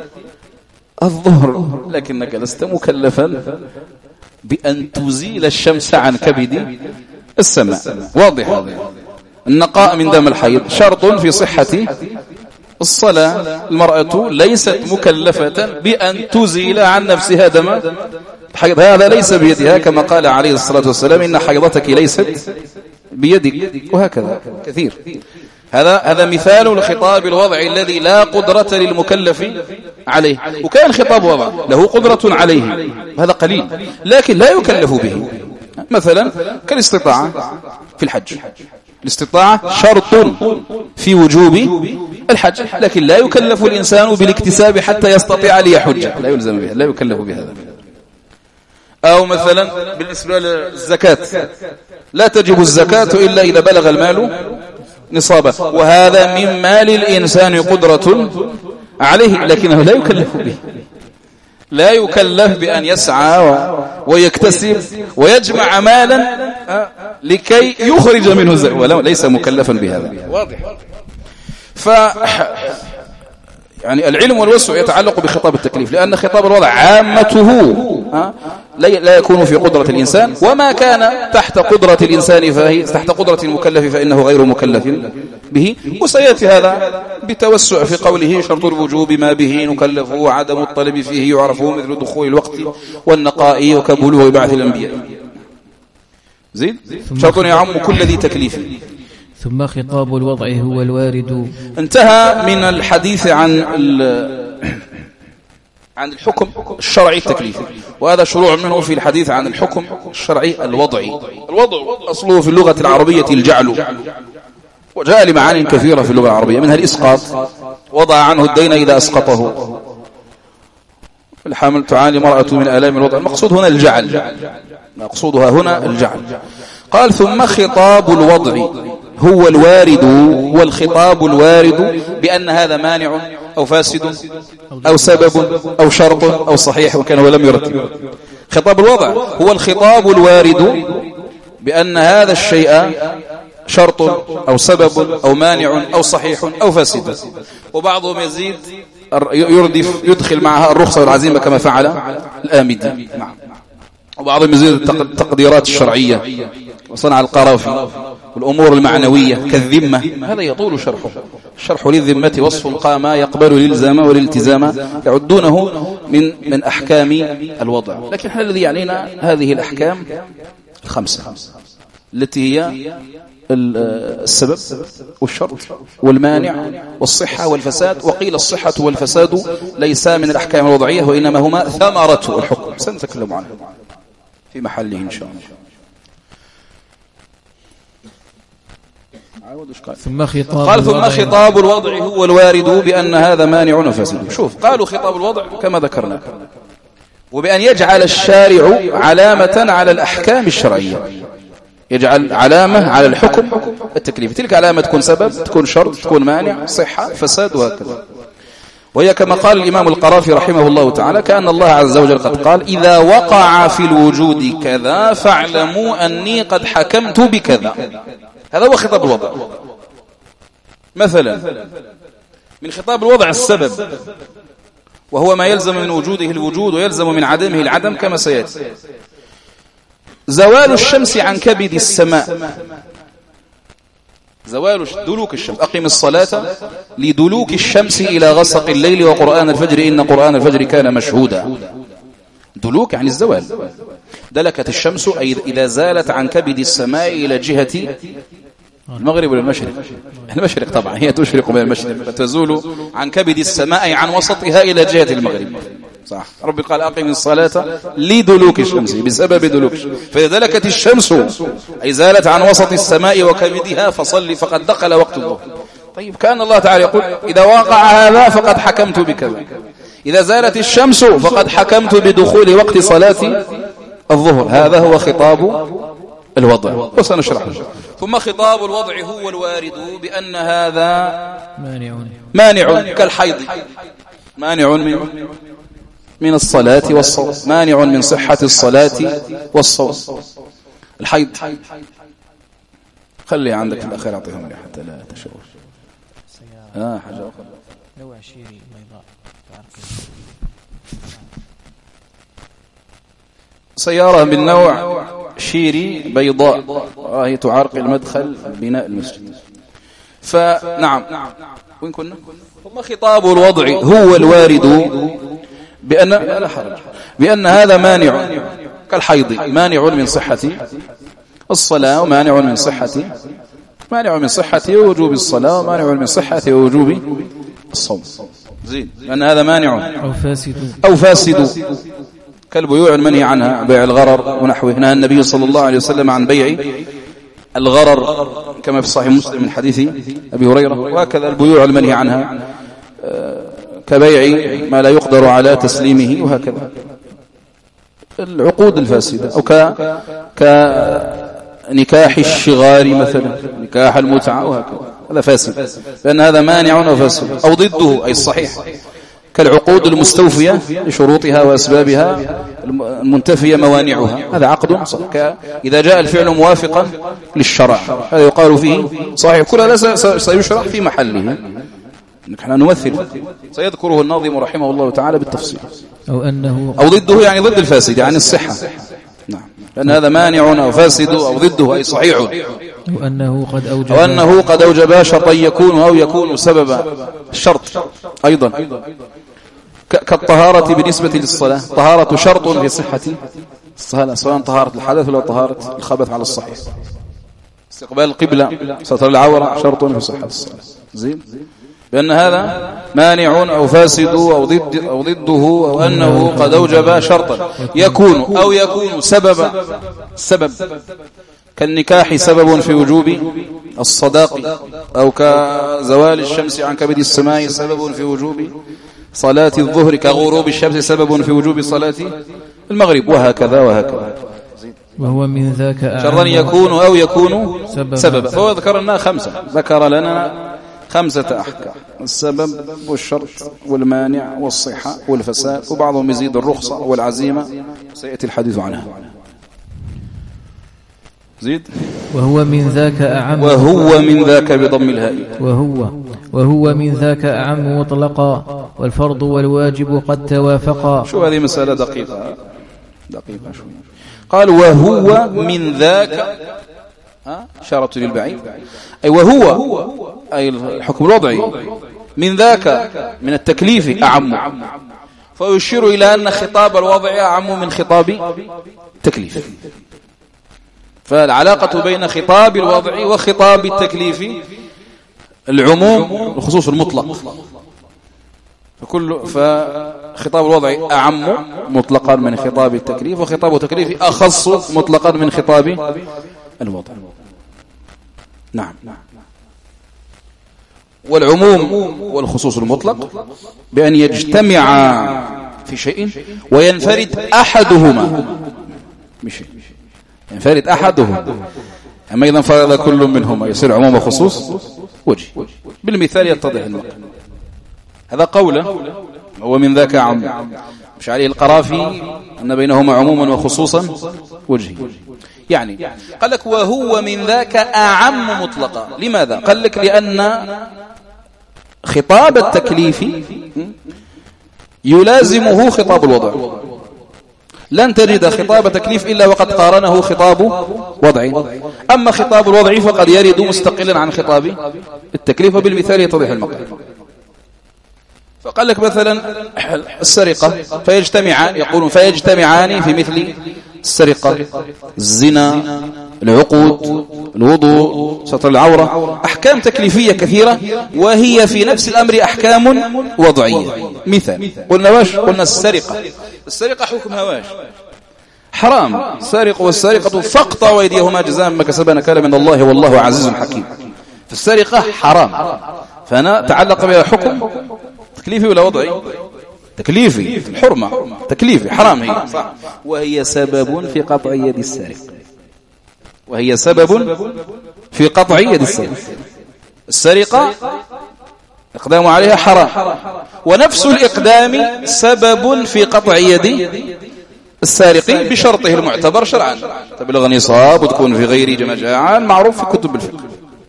Speaker 1: الظهر، لكنك لست مكلفا بأن تزيل الشمس عن كبد السماء. واضح هذا. النقاء من دم الحيض شرط في صحة الصلاة، المرأة ليست مكلفة بأن تزيل عن نفسها دم الحيض، هذا ليس بيدها، كما قال عليه الصلاة والسلام: إن حيضتك ليست بيدك، وهكذا كثير. هذا مثال الخطاب الوضعي الذي لا قدرة للمكلف عليه. وكان خطاب وضع له قدرة عليه، هذا قليل لكن لا يكلف به. مثلا كالاستطاعة في الحج، الاستطاعة شرط في وجوب الحج، لكن لا يكلف الإنسان بالاكتساب حتى يستطيع ليحج، لا يلزم بها، لا يكلف بهذا. أو مثلا بالنسبة للزكاة، لا تجب الزكاة إلا إذا بلغ المال نصابه، وهذا من مال الإنسان قدرة عليه لكنه لا يكلف به، لا يكلف بأن يسعى ويكتسب ويجمع مالا لكي يخرج منه الزكاة، ليس مكلفا بهذا. واضح. يعني العلم والوسع يتعلق بخطاب التكليف، لأن خطاب الوضع عامته لا يكون في قدرة الإنسان، وما كان تحت قدرة الإنسان فهي تحت قدرة المكلف فإنه غير مكلف به. وسيأتي هذا بتوسع في قوله: شرط الوجوب ما به نكلف وعدم الطلب فيه يعرف، مثل دخول الوقت والنقاء وكبلوغ بعث الأنبياء. زيد. شرط يعم كل ذي تكليف.
Speaker 2: ثم خطاب الوضع هو الوارد.
Speaker 1: انتهى من الحديث عن الحكم الشرعي التكليفي، وهذا شروع منه في الحديث عن الحكم الشرعي الوضعي. الوضع أصله في اللغة العربية الجعل، وجاء لمعاني كثيرة في اللغة العربية، منها الإسقاط، وضع عنه الدين إذا أسقطه. الحامل تعاني مرأة من آلام الوضع، المقصود هنا الجعل، مقصودها هنا الجعل. قال: ثم خطاب الوضع هو الوارد، والخطاب الوارد بأن هذا مانع أو فاسد أو سبب أو شرط أو صحيح، وكان ولم يرتب. خطاب الوضع هو الخطاب الوارد بأن هذا الشيء شرط أو سبب أو مانع أو صحيح أو فاسد. وبعضهم يزيد يدخل معها الرخصة والعزيمة كما فعل الآمدي، وبعضهم يزيد التقديرات الشرعية وصنع القرافي والأمور المعنوية كالذمة، هذا يطول شرحه. الشرح للذمة وصف قام يقبل الإلزام والالتزام، يعدونه من أحكام الوضع. لكن احنا الذي يعنينا هذه الأحكام الخمسة التي هي السبب والشرط والمانع والصحة والفساد. وقيل الصحة والفساد ليس من الأحكام الوضعية، وإنما هما ثمرة الحكم، سنتكلم عنه في محله إن شاء الله.
Speaker 2: قال:
Speaker 1: ثم خطاب الوضع هو الوارد بأن هذا مانع وفاسد. شوف، قالوا خطاب الوضع كما ذكرنا، وبأن يجعل الشارع علامة على الأحكام الشرعية، يجعل علامة على الحكم التكليفي. تلك علامة تكون سبب، تكون شرط، تكون مانع، صحة، فساد، وهكذا. وهي كما قال الإمام القرافي رحمه الله تعالى: كأن الله عز وجل قد قال: إذا وقع في الوجود كذا فاعلموا أني قد حكمت بكذا. هذا هو خطاب الوضع. مثلا من خطاب الوضع السبب، وهو ما يلزم من وجوده الوجود ويلزم من عدمه العدم كما سيأتي. زوال الشمس عن كبد السماء، زوال دلوك الشمس، أقم الصلاة لدلوك الشمس إلى غسق الليل وقرآن الفجر إن قرآن الفجر كان مشهودا. دلوك يعني الزوال، دلكت الشمس أي إذا زالت عن كبد السماء إلى جهة المغرب ولا المشرق؟ المشرق طبعا، هي تشرق من المشرق، تزول عن كبد السماء أي عن وسطها إلى جهة المغرب. صح، ربي قال أقم الصلاة لدلوك الشمس، بسبب دلوك الشمس. فإذا دلكت الشمس أي زالت عن وسط السماء وكبدها فصلي فقد دخل وقت الظهر. طيب كان الله تعالى يقول إذا وقع هذا فقد حكمت بكذا، إذا زالت الشمس فقد حكمت بدخول وقت صلاة الظهر. هذا هو خطاب الوضع وسنشرحه. ثم خطاب الوضع هو الوارد بأن هذا مانع كالحيض، مانع من الصلاة والصوم، مانع من صحة الصلاة والصوم. الحيض خلي عندك الأخير أعطيهم لي حتى لا تشوش. حاجة أخرى نوع شيري بيضاء سيارة من نوع شيري بيضاء، هي تعرقل مدخل بناء المسجد. فنعم، وين كنا؟ ثم خطاب الوضع هو الوارد بأن هذا مانع كالحيض، مانع من صحة الصلاة ومانع من صحة وجوب الصلاة ومانع من صحة وجوب الصوم. زين، لأن هذا مانع أو فاسد كالبيوع المنهي عنها، بيع الغرر ونحوه. نهى النبي صلى الله عليه وسلم عن بيع الغرر كما في صحيح مسلم من حديث أبي هريرة. وهكذا البيوع المنهي عنها كبيع ما لا يقدر على تسليمه، وهكذا العقود الفاسدة، أو كنكاح الشغار مثلا، نكاح المتعة، وهكذا هذا فاسد، لأن هذا مانع أو فاسد. أو ضده أي الصحيح كالعقود المستوفية لشروطها وأسبابها المنتفية موانعها، هذا عقد صحيح. إذا جاء الفعل موافقا للشرع هذا يقال فيه صحيح. كل هذا سيشرح في محله، نحن نمثل سيذكره الناظم رحمه الله تعالى بالتفصيل. أو ضده يعني ضد الفاسد يعني الصحة. نعم، لأن هذا مانع أو فاسد، أو ضده أي صحيح. وأنه قد أوجب شرطا يكون أو يكون سببا. الشرط أيضا كالطهارة بالنسبة للصلاة، طهارة شرط في صحة الصلاة، سواء طهارة الحدث ولا طهارة الخبث على الصحيح. استقبال القبلة، ستر العورة شرط في صحة الصلاة. زين، بأن هذا مانع أو فاسد أو ضده، أو أنه قد أوجب شرطا يكون أو يكون سبب كالنكاح سبب في وجوب الصداق، أو كزوال الشمس عن كبد السماء سبب في وجوب صلاة الظهر، كغروب الشمس سبب في وجوب صلاة المغرب، وهكذا.
Speaker 2: وهو من ذاك
Speaker 1: شرا يكون أو يكون سببا. فهو ذكر لنا 5، ذكر لنا 5 أحكام: السبب والشرط والمانع والصحة والفساد، وبعضهم يزيد الرخصة والعزيمة، سيأتي الحديث عنها. زيد.
Speaker 2: وهو من ذاك أعم،
Speaker 1: وهو من ذاك بضم الهاء،
Speaker 2: وهو من ذاك أعم مطلقا، والفرض والواجب قد توافقا.
Speaker 1: شو هذه مسألة دقيقة شو قال وهو من ذاك، إشارة للبعيد، أي وهو أي الحكم الوضعي، من ذاك من التكليف أعم، فيشير إلى أن خطاب الوضع أعم من خطاب التكليف. فالعلاقة بين خطاب الوضع وخطاب التكليف العموم والخصوص المطلق. فخطاب الوضع أعم مطلقا من خطاب التكليف، وخطاب التكليف أخص مطلقا من خطاب الوضع. نعم. والعموم والخصوص المطلق بأن يجتمع في شيء وينفرد أحدهما بشيء، ينفرد أحدهما، أما إذا انفرد كل منهما يصير عموم وخصوص وجه. بالمثال يتضح المقام. هذا قوله هو من ذاك عم، مش عليه القرافي أن بينهما عموما وخصوصا وجهي. يعني قال لك وهو من ذاك أعم مطلقا. لماذا؟ قال لك لأن خطاب التكليف يلازمه خطاب الوضع. لن تجد خطاب تكليف إلا وقد قارنه خطاب وضع. أما خطاب الوضع فقد يرد مستقلا عن خطاب التكليف، وبالمثال يتضح المقال. فقال لك مثلا السرقة فيجتمعان، يقولون فيجتمعان في مثل السرقة، الزنا، العقود، الوضوء، ستر العورة، أحكام تكليفية كثيرة وهي في نفس الأمر أحكام وضعية. مثال قلنا السرقة حكمها واش حرام، سارق والسارقة فاقطعوا أيديهما جزاء ما كسبا نكالا من الله والله عزيز حكيم. فالسرقة حرام، فأنا تعلق بها حكم تكليفي ولا وضعي؟ تكليفي، الحرمة تكليفي، حرام هي صح، وهي سبب في قطع يد السارق، وهي سبب في قطع يد السارق. السرقة إقدام عليها حرام، ونفس الإقدام سبب في قطع يد السارق بشرطه المعتبر شرعا، تبلغ نصاب وتكون في غير مجاعة، معروف في كتب الفقه،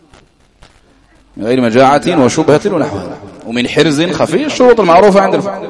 Speaker 1: غير مجاعة وشبهة ونحوها، ومن حرز خفي، الشروط المعروفة عند الفقه.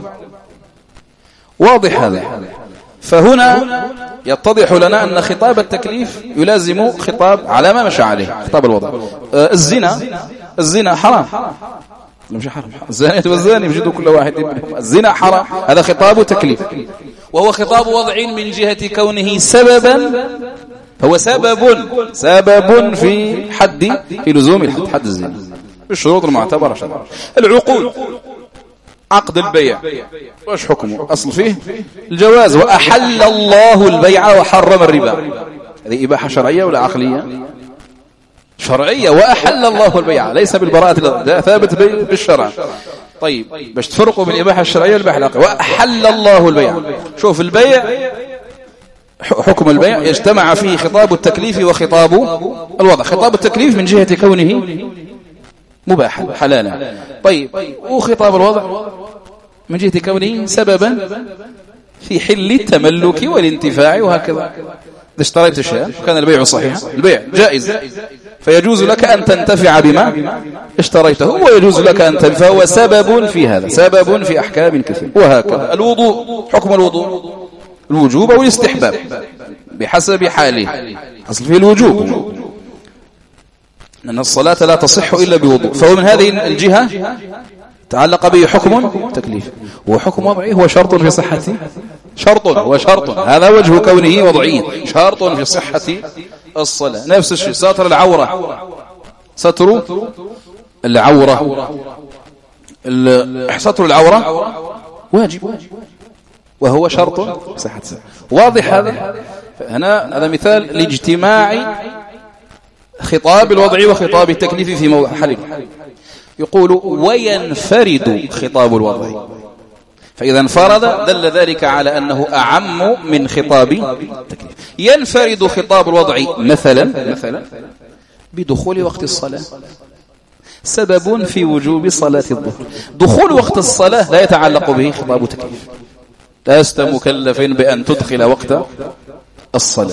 Speaker 1: واضح هذا؟ فهنا يتضح لنا أن خطاب التكليف يلازم خطاب على ما مشى عليه خطاب الوضع. الزنا حرام، مش حرام، الزانية والزاني يجدوا كل واحد منهم، الزنا حرام، هذا خطاب تكليف، وهو خطاب وضع من جهة كونه سببا، هو سبب في في لزوم حد الزنا بالشروط المعتبرة شرعا. العقود، عقد البيع وايش حكمه؟ أصل فيه الجواز، وأحل الله البيع وحرم الربا. هذه إباحة شرعية ولا عقلية؟ شرعية. وأحل الله البيع، ليس بالبراءة، ده ثابت بالشرع. طيب باش تفرقوا بين الإباحة الشرعية والإباحة العقلية. وأحل الله البيع، شوف البيع، حكم البيع يجتمع فيه خطاب التكليف وخطاب الوضع. خطاب التكليف من جهة كونه مباحا حلالا، طيب، وخطاب الوضع من جهة كونه سببا في حل التملك والانتفاع، وهكذا. إذا اشتريت شيئا وكان البيع صحيحا، البيع جائز، فيجوز لك أن تنتفع بما اشتريته، ويجوز لك أن تنفع، فهو سبب في هذا، سبب في أحكام كثيرة. وهكذا الوضوء، حكم الوضوء الوجوب أو الاستحباب بحسب حاله، أصل فيه الوجوب، لأن الصلاة لا تصح إلا بوضوء، فهو من هذه الجهة تعلق به حكم تكليف، وحكم وضعي هو شرط في صحته، شرط، هذا وجه كونه وضعيا، شرط في صحة الصلاة. نفس الشيء ستر العورة، ستر العورة واجب، وهو شرط في صحة الصلاة. واضح هذا؟ هذا مثال لاجتماع خطاب الوضع وخطاب التكليف في موضع حل. يقول وينفرد خطاب الوضع، فإذا انفرد دل ذلك على أنه أعم من خطاب التكليف. ينفرد خطاب الوضع مثلا بدخول وقت الصلاة، سبب في وجوب صلاة الظهر. دخول وقت الصلاة لا يتعلق به خطاب تكليف، لست مكلف بأن تدخل وقت الصلاة.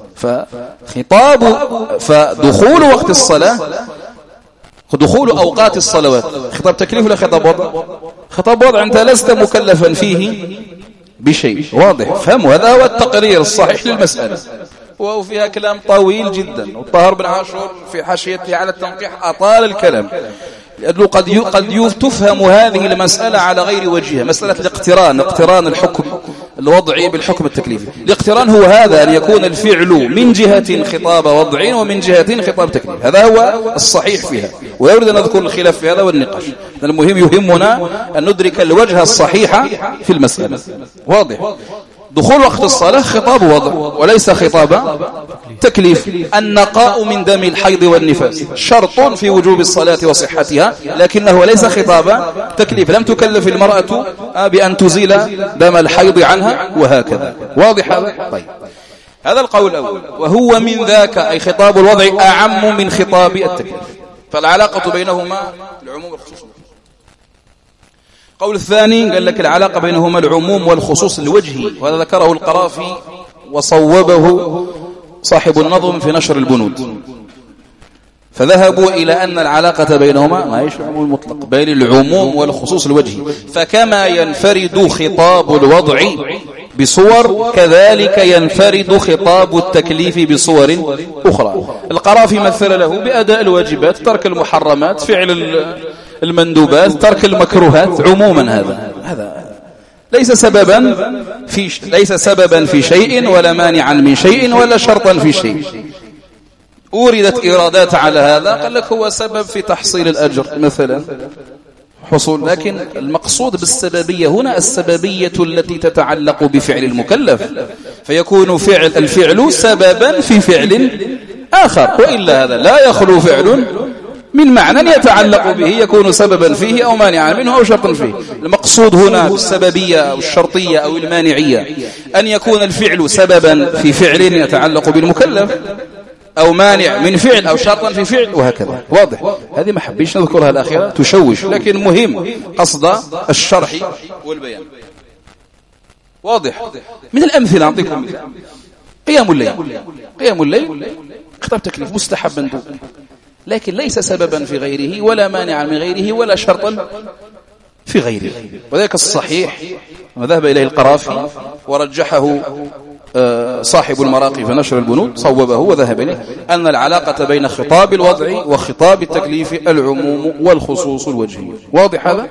Speaker 1: فدخول وقت الصلاة، دخول أوقات الصلوات خطاب تكليف ولا خطاب وضع؟ خطاب وضع، أنت لست مكلفا فيه بشيء. واضح؟ فهموا؟ هذا هو التقرير الصحيح للمسألة، وفيها كلام طويل جدا، والطاهر بن عاشور في حاشيته على التنقيح أطال الكلام، لأنه قد تفهم هذه المسألة على غير وجهها. مسألة اقتران الحكم الوضعي بالحكم التكليفي. الاقتران هو هذا، أن يكون الفعل من جهة خطاب وضع ومن جهة خطاب تكليف، هذا هو الصحيح فيها، ويريد أن نذكر الخلاف في هذا والنقاش. المهم يهمنا أن ندرك الوجه الصحيح في المسألة. واضح؟ دخول وقت الصلاة خطاب وضع وليس خطاب تكليف. النقاء من دم الحيض والنفاس شرط في وجوب الصلاة وصحتها، لكنه ليس خطاب تكليف، لم تكلف المرأة بأن تزيل دم الحيض عنها، وهكذا. واضح هذا؟ طيب، هذا القول الأول. وهو من ذاك، أي خطاب الوضع أعم من خطاب التكليف، فالعلاقة بينهما العموم والخصوص. قول الثاني قال لك العلاقة بينهما العموم والخصوص الوجهي، وهذا ذكره القرافي وصوبه صاحب النظم في نشر البنود. فذهبوا إلى أن العلاقة بينهما ما هيش عموم مطلق بين العموم والخصوص الوجهي. فكما ينفرد خطاب الوضع بصور كذلك ينفرد خطاب التكليف بصور أخرى. القرافي مثل له بأداء الواجبات، ترك المحرمات، فعل المندوبات، ترك المكروهات عموما. هذا ليس سببا في شيء ولا مانعا من شيء ولا شرطا في شيء. أوردت إرادات على هذا، قال لك هو سبب في تحصيل الأجر مثلا حصول، لكن المقصود بالسببية هنا السببية التي تتعلق بفعل المكلف، فيكون الفعل سببا في فعل آخر، وإلا هذا لا يخلو فعل من معنى يتعلق به يكون سببا فيه أو مانعا منه أو شرطا فيه. المقصود هنا بالسببية أو الشرطية أو المانعية أن يكون الفعل سببا في فعل يتعلق بالمكلف أو مانع من فعل أو شرطا في فعل، وهكذا. واضح؟ هذه ما حبيش نذكرها الأخيرة تشوش، لكن مهم قصد الشرح والبيان. واضح؟ من الأمثلة أعطيكم قيام الليل خطاب تكليف مستحب مندوب، لكن ليس سببا في غيره ولا مانعا من غيره ولا شرطا في غيره. وذلك الصحيح ما ذهب إليه القرافي ورجحه صاحب المراقي في نشر البنود، صوبه وذهب إليه أن العلاقة بين خطاب الوضع وخطاب التكليف العموم والخصوص الوجهي. واضح هذا؟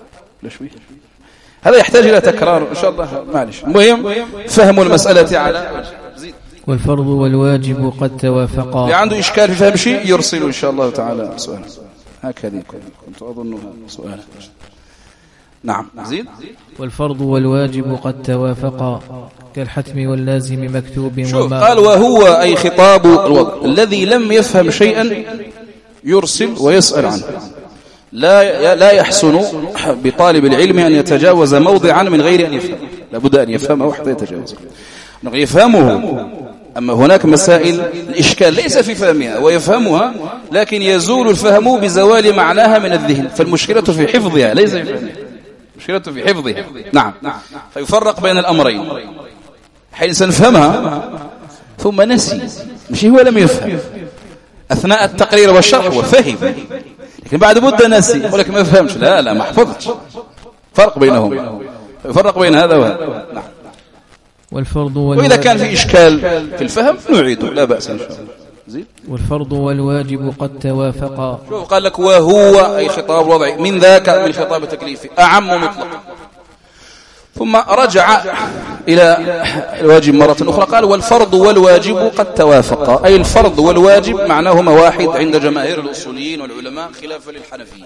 Speaker 1: هذا يحتاج إلى تكرار إن شاء الله، معلش. المهم فهم المسألة على
Speaker 2: والفرض والواجب قد توافقا.
Speaker 1: اللي عنده إشكال في فهم شيء يرسل إن شاء الله تعالى سؤالا. هكذا كنت أظنها سؤالا. نعم زيد.
Speaker 2: والفرض والواجب قد توافقا كالحتم واللازم مكتوب.
Speaker 1: شوف قال وهو أي خطاب الوضع الذي لم يفهم شيئا يرسل ويسأل عنه. لا يحسن بطالب العلم أن يتجاوز موضعا من غير أن يفهم، لابد أن يفهمه حتى يتجاوز يفهمه. أما هناك مسائل الإشكال ليس في فهمها ويفهمها، لكن يزول الفهم بزوال معناها من الذهن، فالمشكلة في حفظها ليس في فهمها، المشكلة في حفظها. نعم. فيفرق بين الأمرين، حين سنفهمها ثم نسي، مش هو لم يفهم أثناء التقرير والشرح وفهم، لكن بعد مدة نسي يقول لك ما فهمش، لا ما حفظش. فرق بينهم، يفرق بين هذا وهذا. نعم. وإذا كان في إشكال في الفهم نعيده لا بأس إن شاء الله. زين.
Speaker 2: والفرض والواجب قد توافقا.
Speaker 1: شوف قال لك وهو أي خطاب وضعي من ذاك من خطاب التكليفي أعم مطلق، ثم رجع إلى الواجب مرة أخرى قال والفرض والواجب قد توافقا، أي الفرض والواجب معناهما واحد عند جماهير الأصوليين والعلماء خلافا للحنفية.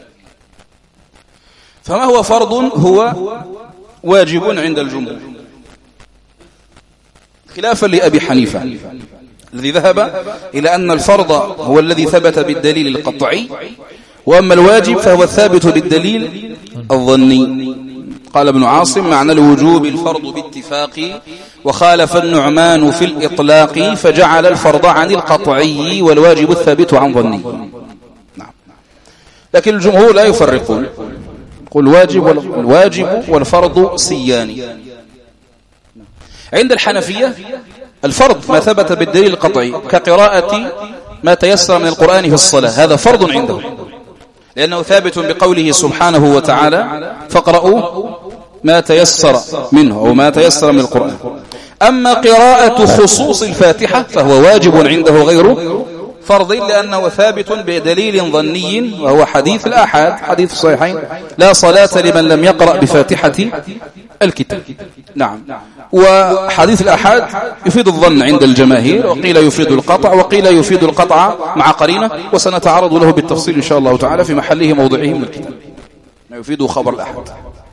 Speaker 1: فما هو فرض هو واجب عند الجمهور، خلافا لأبي حنيفة الذي ذهب إلى أن الفرض هو الذي ثبت بالدليل القطعي، وأما الواجب فهو الثابت بالدليل الظني. قال ابن عاصم معنى الوجوب الفرض باتفاق، وخالف النعمان في الإطلاق، فجعل الفرض عن القطعي والواجب الثابت عن ظني. نعم. لكن الجمهور لا يفرقون، يقول الواجب والفرض سيان. عند الحنفية الفرض ما ثبت بالدليل القطعي كقراءة ما تيسر من القرآن في الصلاة، هذا فرض عنده لأنه ثابت بقوله سبحانه وتعالى فاقرؤوا ما تيسر منه أو ما تيسر من القرآن. أما قراءة خصوص الفاتحة فهو واجب عنده غير فرض، لأنه ثابت بدليل ظني وهو حديث الآحاد، حديث الصحيحين لا صلاة لمن لم يقرأ بفاتحة الكتاب. نعم. وحديث الآحاد يفيد الظن عند الجماهير، وقيل يفيد القطع، وقيل يفيد القطع مع قرينة، وسنتعرض له بالتفصيل إن شاء الله تعالى في محله موضعه من الكتاب، يفيد خبر الآحاد.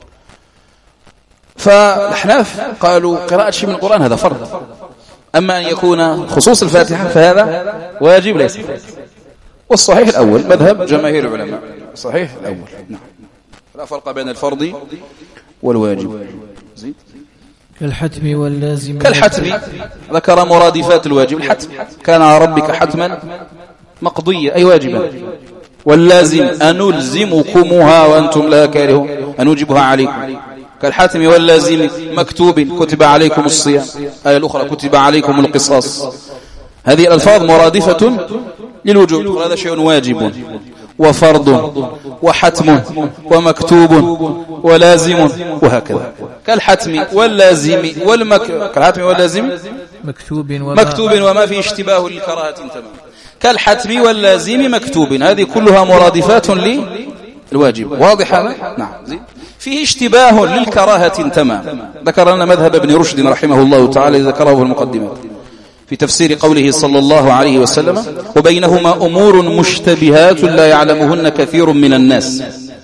Speaker 1: فالأحناف قالوا قراءة شيء من القرآن هذا فرض، أما أن يكون خصوص الفاتحة فهذا واجب ليس فرض. والصحيح الأول مذهب جماهير العلماء، صحيح الأول. نعم. لا فرق بين الفرض والواجب. زيد.
Speaker 2: كالحتم واللازم.
Speaker 1: كالحتم ذكر مرادفات الواجب. الحتم كان على ربك حتما مقضية أي واجبا، واللازم أنلزمكمها وأنتم لا كارهون، أنوجبها عليكم. كالحتم واللازم مكتوب كتب عليكم الصيام، آية الأخرى كتب عليكم القصاص. هذه الألفاظ مرادفة للوجوب، هذا شيء واجب وفرض وحتم ومكتوب ولازم وهكذا. كالحتم واللازم كالحتم واللازم مكتوب وما فيه اشتباه للكراهة تمام. كالحتم واللازم مكتوب، هذه كلها مرادفات للواجب. واضح هذا؟ نعم. فيه اشتباه للكراهة تمام. ذكر لنا مذهب ابن رشد رحمه الله تعالى، ذكره في المقدمات في تفسير قوله صلى الله عليه وسلم: وبينهما أمور مشتبهات لا يعلمهن كثير من الناس.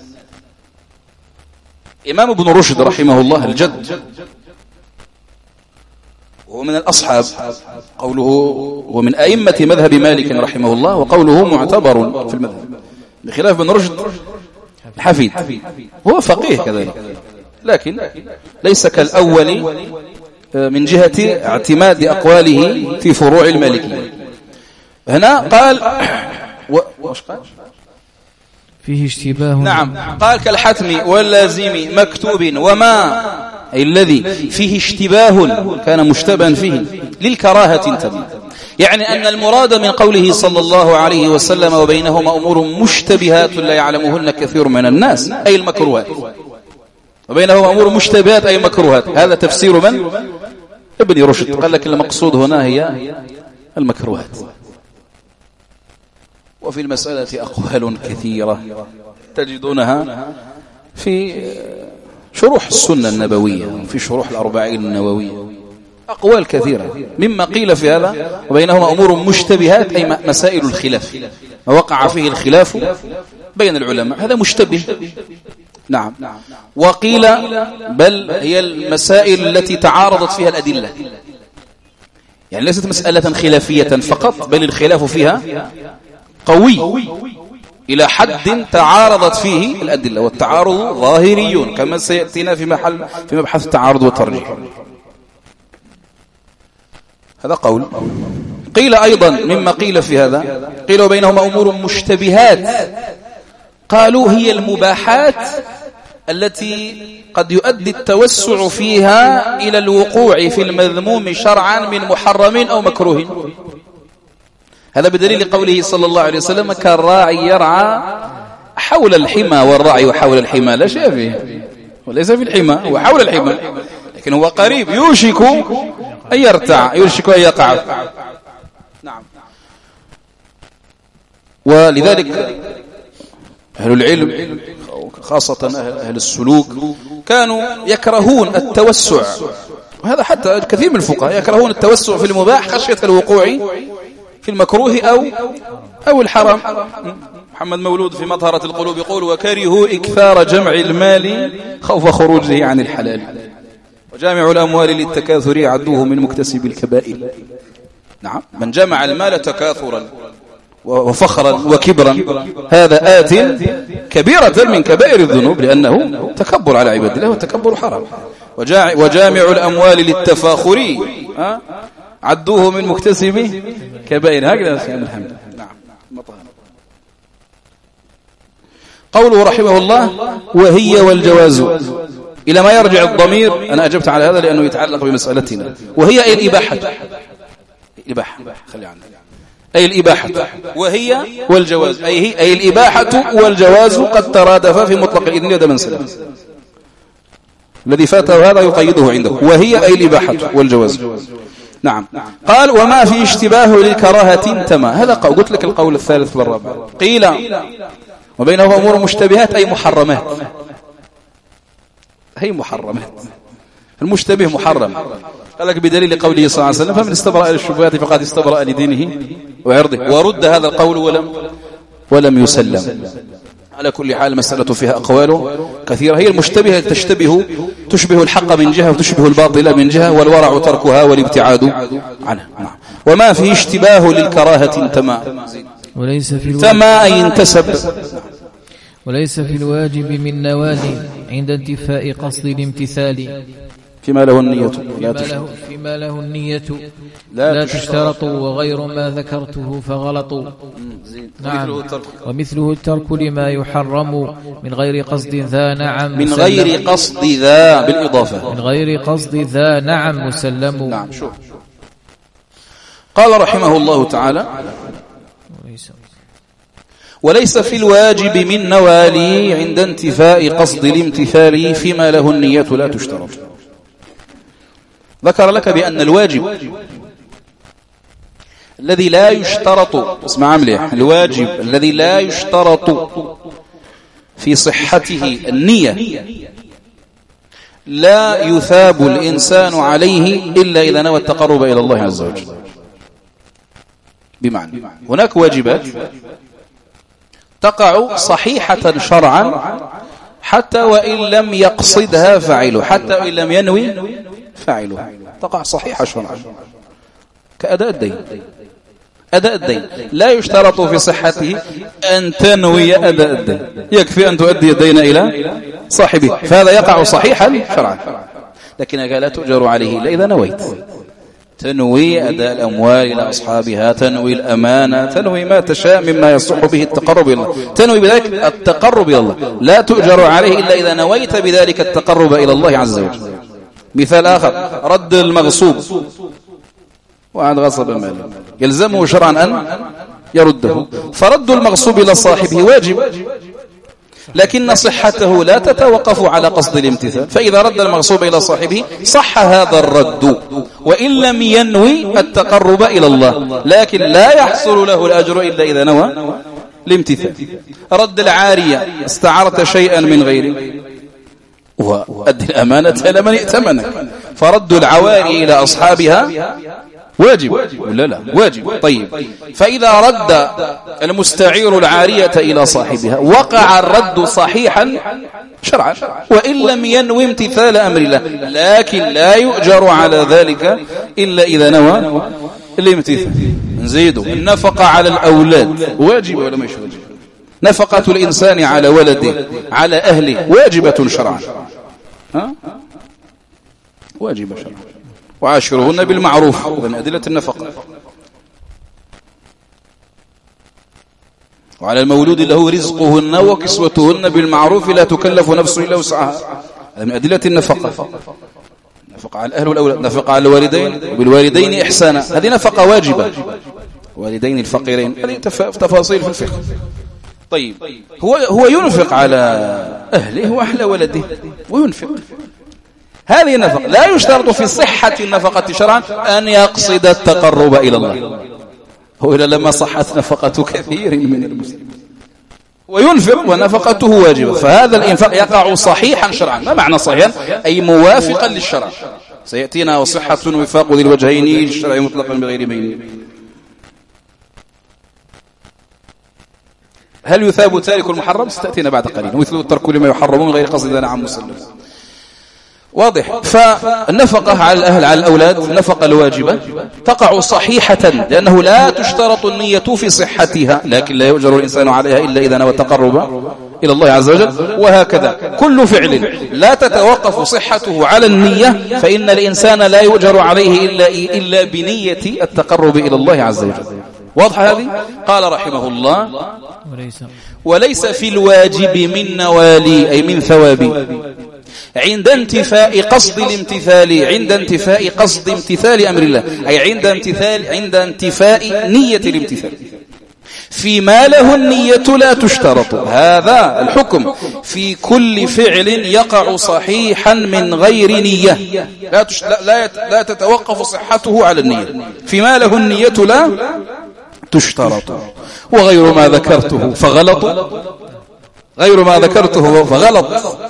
Speaker 1: إمام ابن رشد رحمه الله الجد، ومن الأصحاب، قوله ومن أئمة مذهب مالك رحمه الله، وقوله معتبر في المذهب، بخلاف ابن رشد حفيد، هو فقيه كذلك، لكن ليس كالأول من جهة اعتماد أقواله في فروع المالكية. هنا قال
Speaker 2: فيه اشتباه.
Speaker 1: نعم، قال كالحتم واللازم مكتوب وما أي الذي فيه اشتباه كان مشتبها فيه للكراهة تمام. يعني أن المراد من قوله صلى الله عليه وسلم وبينهما أمور مشتبهات لا يعلمهن كثير من الناس أي المكروهات، وبينهما أمور مشتبهات أي مكروهات. هذا تفسير من؟ ابن رشد. قال لك المقصود هنا هي المكروهات. وفي المسألة أقوال كثيرة تجدونها في شروح السنة النبوية، في شروح الأربعين النووية، أقوال كثيرة مما قيل في هذا وبينهما أمور مشتبهات أي مسائل الخلاف، ما وقع فيه الخلاف بين العلماء، هذا مشتبه. نعم. وقيل بل هي المسائل التي تعارضت فيها الأدلة، يعني ليست مسألة خلافية فقط، بل الخلاف فيها قوي إلى حد تعارضت فيه الأدلة، والتعارض ظاهري كما سيأتينا في مبحث التعارض والترجيح. هذا قول. قيل أيضا مما قيل في هذا، قيل وبينهما أمور مشتبهات، قالوا هي المباحات التي قد يؤدي التوسع فيها إلى الوقوع في المذموم شرعا من محرم أو مكروه. هذا بدليل قوله صلى الله عليه وسلم: كالراعي يرعى حول الحمى، والراعي وحول الحمى لا شيء فيه، وليس في الحمى، هو حول الحمى، لكن هو قريب، يوشك أن يرتع، يوشك أن يقع. نعم. ولذلك أهل العلم خاصة أهل السلوك كانوا يكرهون التوسع، وهذا حتى كثير من الفقهاء يكرهون التوسع في المباح خشية الوقوع في المكروه أو الحرام. محمد مولود في مطهرة القلوب يقول: وكرهوا إكثار جمع المال خوف خروجه عن الحلال، وجامع الأموال للتكاثر عدوه من مكتسب الكبائر. نعم، من جمع المال تكاثرا وفخرا وكبرا هذا آت كبيرة من كبائر الذنوب، لأنه تكبر على عباد الله، والتكبر حرام. وجامع الأموال للتفاخر عدوه من مكتسب كبائر. هكذا سيدنا الحمد. نعم. قوله رحمه الله: وهي والجواز، إلى ما يرجع الضمير. أنا أجبت على هذا لأنه يتعلق بمسألتنا. وهي أي الإباحة، الإباحة خلي عنها، أي الإباحة، وهي والجواز أي الإباحة والجواز قد ترادفا في مطلق الإذن. هذا من سلم الذي فاته هذا يقيده عنده. وهي أي الإباحة والجواز. نعم. قال: وما في اشتباه للكراهة تما. هذا قلت لك القول الثالث والرابع. قيل وبينهما أمور مشتبهات أي محرمات، هي محرمات، المشتبه محرم. قال لك بدليل قوله صلى الله عليه وسلم: فمن استبرأ للشبهات فقد استبرأ لدينه وعرضه. ورد هذا القول ولم يسلم. على كل حال المسألة فيها أقوال كثيرة. هي المشتبهة تشبه الحق من جهة وتشبه الباطل من جهة، والورع تركها والابتعاد عنها. وما فيه اشتباه للكراهة تما. تما أي انتسب.
Speaker 2: وليس في الواجب من نوادي عند انتفاء قصد الامتثال،
Speaker 1: فيما له النية
Speaker 2: لا تشترط، وغير ما ذكرته فغلط. نعم. ومثله الترك لما يحرم من غير قصد ذا. نعم.
Speaker 1: من غير قصد ذا بالإضافة،
Speaker 2: من غير قصد ذا. نعم مسلم.
Speaker 1: نعم. شوف، قال رحمه الله تعالى: وليس في الواجب من نوالي عند انتفاء قصد الامتثال فيما له النية لا تشترط. ذكر لك بأن الواجب الذي لا يشترط، اسمع مليح، الواجب الذي لا يشترط في صحته النية لا يثاب الإنسان عليه إلا إذا نوى التقرب إلى الله عز وجل. بمعنى هناك واجبات تقع صحيحة شرعا حتى وإن لم يقصدها فاعله، حتى وإن لم ينوي فاعله، تقع صحيحة شرعا كأداء الدين. أداء الدين لا يشترط في صحته أن تنوي أداء الدين، يكفي أن تؤدي الدين إلى صاحبه، فهذا يقع صحيحا شرعا، لكنك لا تؤجر عليه إلا إذا نويت. تنوي أداء الأموال إلى أصحابها، تنوي الأمانة، تنوي ما تشاء مما يصح به التقرب إلى الله، تنوي بذلك التقرب إلى الله، لا تؤجر عليه إلا إذا نويت بذلك التقرب إلى الله عز وجل. مثال آخر، رد المغصوب، واحد غصب ماله يلزمه شرعا أن يرده، فرد المغصوب إلى صاحبه واجب، لكن صحته لا تتوقف على قصد الامتثال، فإذا رد المغصوب إلى صاحبه صح هذا الرد وإن لم ينوي التقرب إلى الله، لكن لا يحصل له الأجر إلا إذا نوى الامتثال. رد العارية، استعرت شيئا من غيره وأدي الأمانة إلى من ائتمنك، فرد العواري إلى أصحابها واجب ولا لا؟ واجب. طيب، فإذا رد المستعير العارية إلى صاحبها وقع الرد صحيحا شرعا وإن لم ينوي امتثال أمر الله، لكن لا يؤجر على ذلك إلا إذا نوى الامتثال. نزيد النفقة على الأولاد واجب ولا مش واجب؟ نفقة الإنسان على ولده على أهله واجبة شرعا، واجبة شرعا. وعاشرهن بالمعروف، ومن أدلة النفقة. وعلى المولود له رزقهن وكسوتهن بالمعروف لا تكلف نفس إلا وسعها، هذا من أدلة النفقة. نفقة على الأهل والأولاد، نفقة على الوالدين وبالوالدين إحسانا، هذه نفقة واجبة. والدين الفقيرين، هذه تفاصيل في الفقه. طيب، هو ينفق على أهله وأهل ولده وينفق، هذه النفقة لا يشترط في صحة النفقة شرعا أن يقصد التقرب إلى الله، وإلا لما صحت نفقة كثير من المسلمين، وينفق ونفقته واجبة، فهذا الإنفاق يقع صحيحا شرعا. ما معنى صحيحا؟ أي موافقا للشرع، سيأتينا وصحة وفاق ذي الوجهين الشرع مطلقا بغير بين. هل يثاب تارك المحرم؟ ستأتينا بعد قليل. ومثل الترك لما يحرم من غير قصد عن مسلم. واضح. فالنفقة على الأهل على الأولاد نفقة الواجبة تقع صحيحة، لأنه لا تشترط النية في صحتها، لكن لا يؤجر الإنسان عليها إلا إذا نوى التقرب إلى الله عز وجل. وهكذا كل فعل لا تتوقف صحته على النية فإن الإنسان لا يؤجر عليه إلا بنية التقرب إلى الله عز وجل. واضح هذه؟ قال رحمه الله: وليس في الواجب من نوالي، أي من ثواب، عند انتفاء قصد الامتثال، عند انتفاء قصد امتثال أمر الله، أي عند انتفاء نية الامتثال، فيما له النية لا تشترط. هذا الحكم في كل فعل يقع صحيحا من غير نية، لا تتوقف صحته على النية، فيما له النية لا تشترط. وغير ما ذكرته فغلط، غير ما ذكرته فغلط،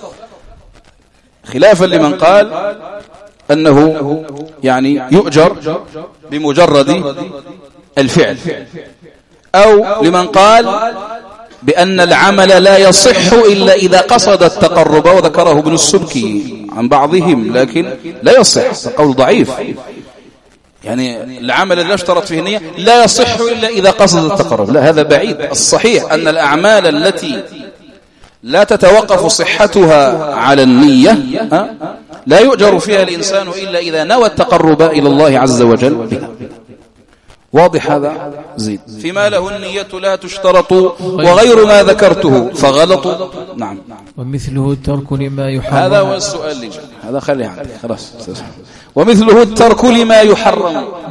Speaker 1: خلافا لمن قال أنه يعني يؤجر بمجرد الفعل، أو لمن قال بأن العمل لا يصح إلا إذا قصد التقرب، وذكره ابن السبكي عن بعضهم، لكن لا يصح، قول ضعيف. يعني العمل الذي اشترط فيه النية لا يصح إلا إذا قصد التقرب، لا، هذا بعيد. الصحيح أن الأعمال التي لا تتوقف صحتها على النية لا يؤجر فيها الإنسان إلا إذا نوى التقرب إلى الله عز وجل بها. واضح هذا؟ زيد. فيما له النية لا تشترط، وغير ما ذكرته فغلط. نعم.
Speaker 2: ومثله الترك لما يحرم.
Speaker 1: هذا هو السؤال اللي جاء، هذا خليه عندك خلاص. ومثله الترك لما يحرم،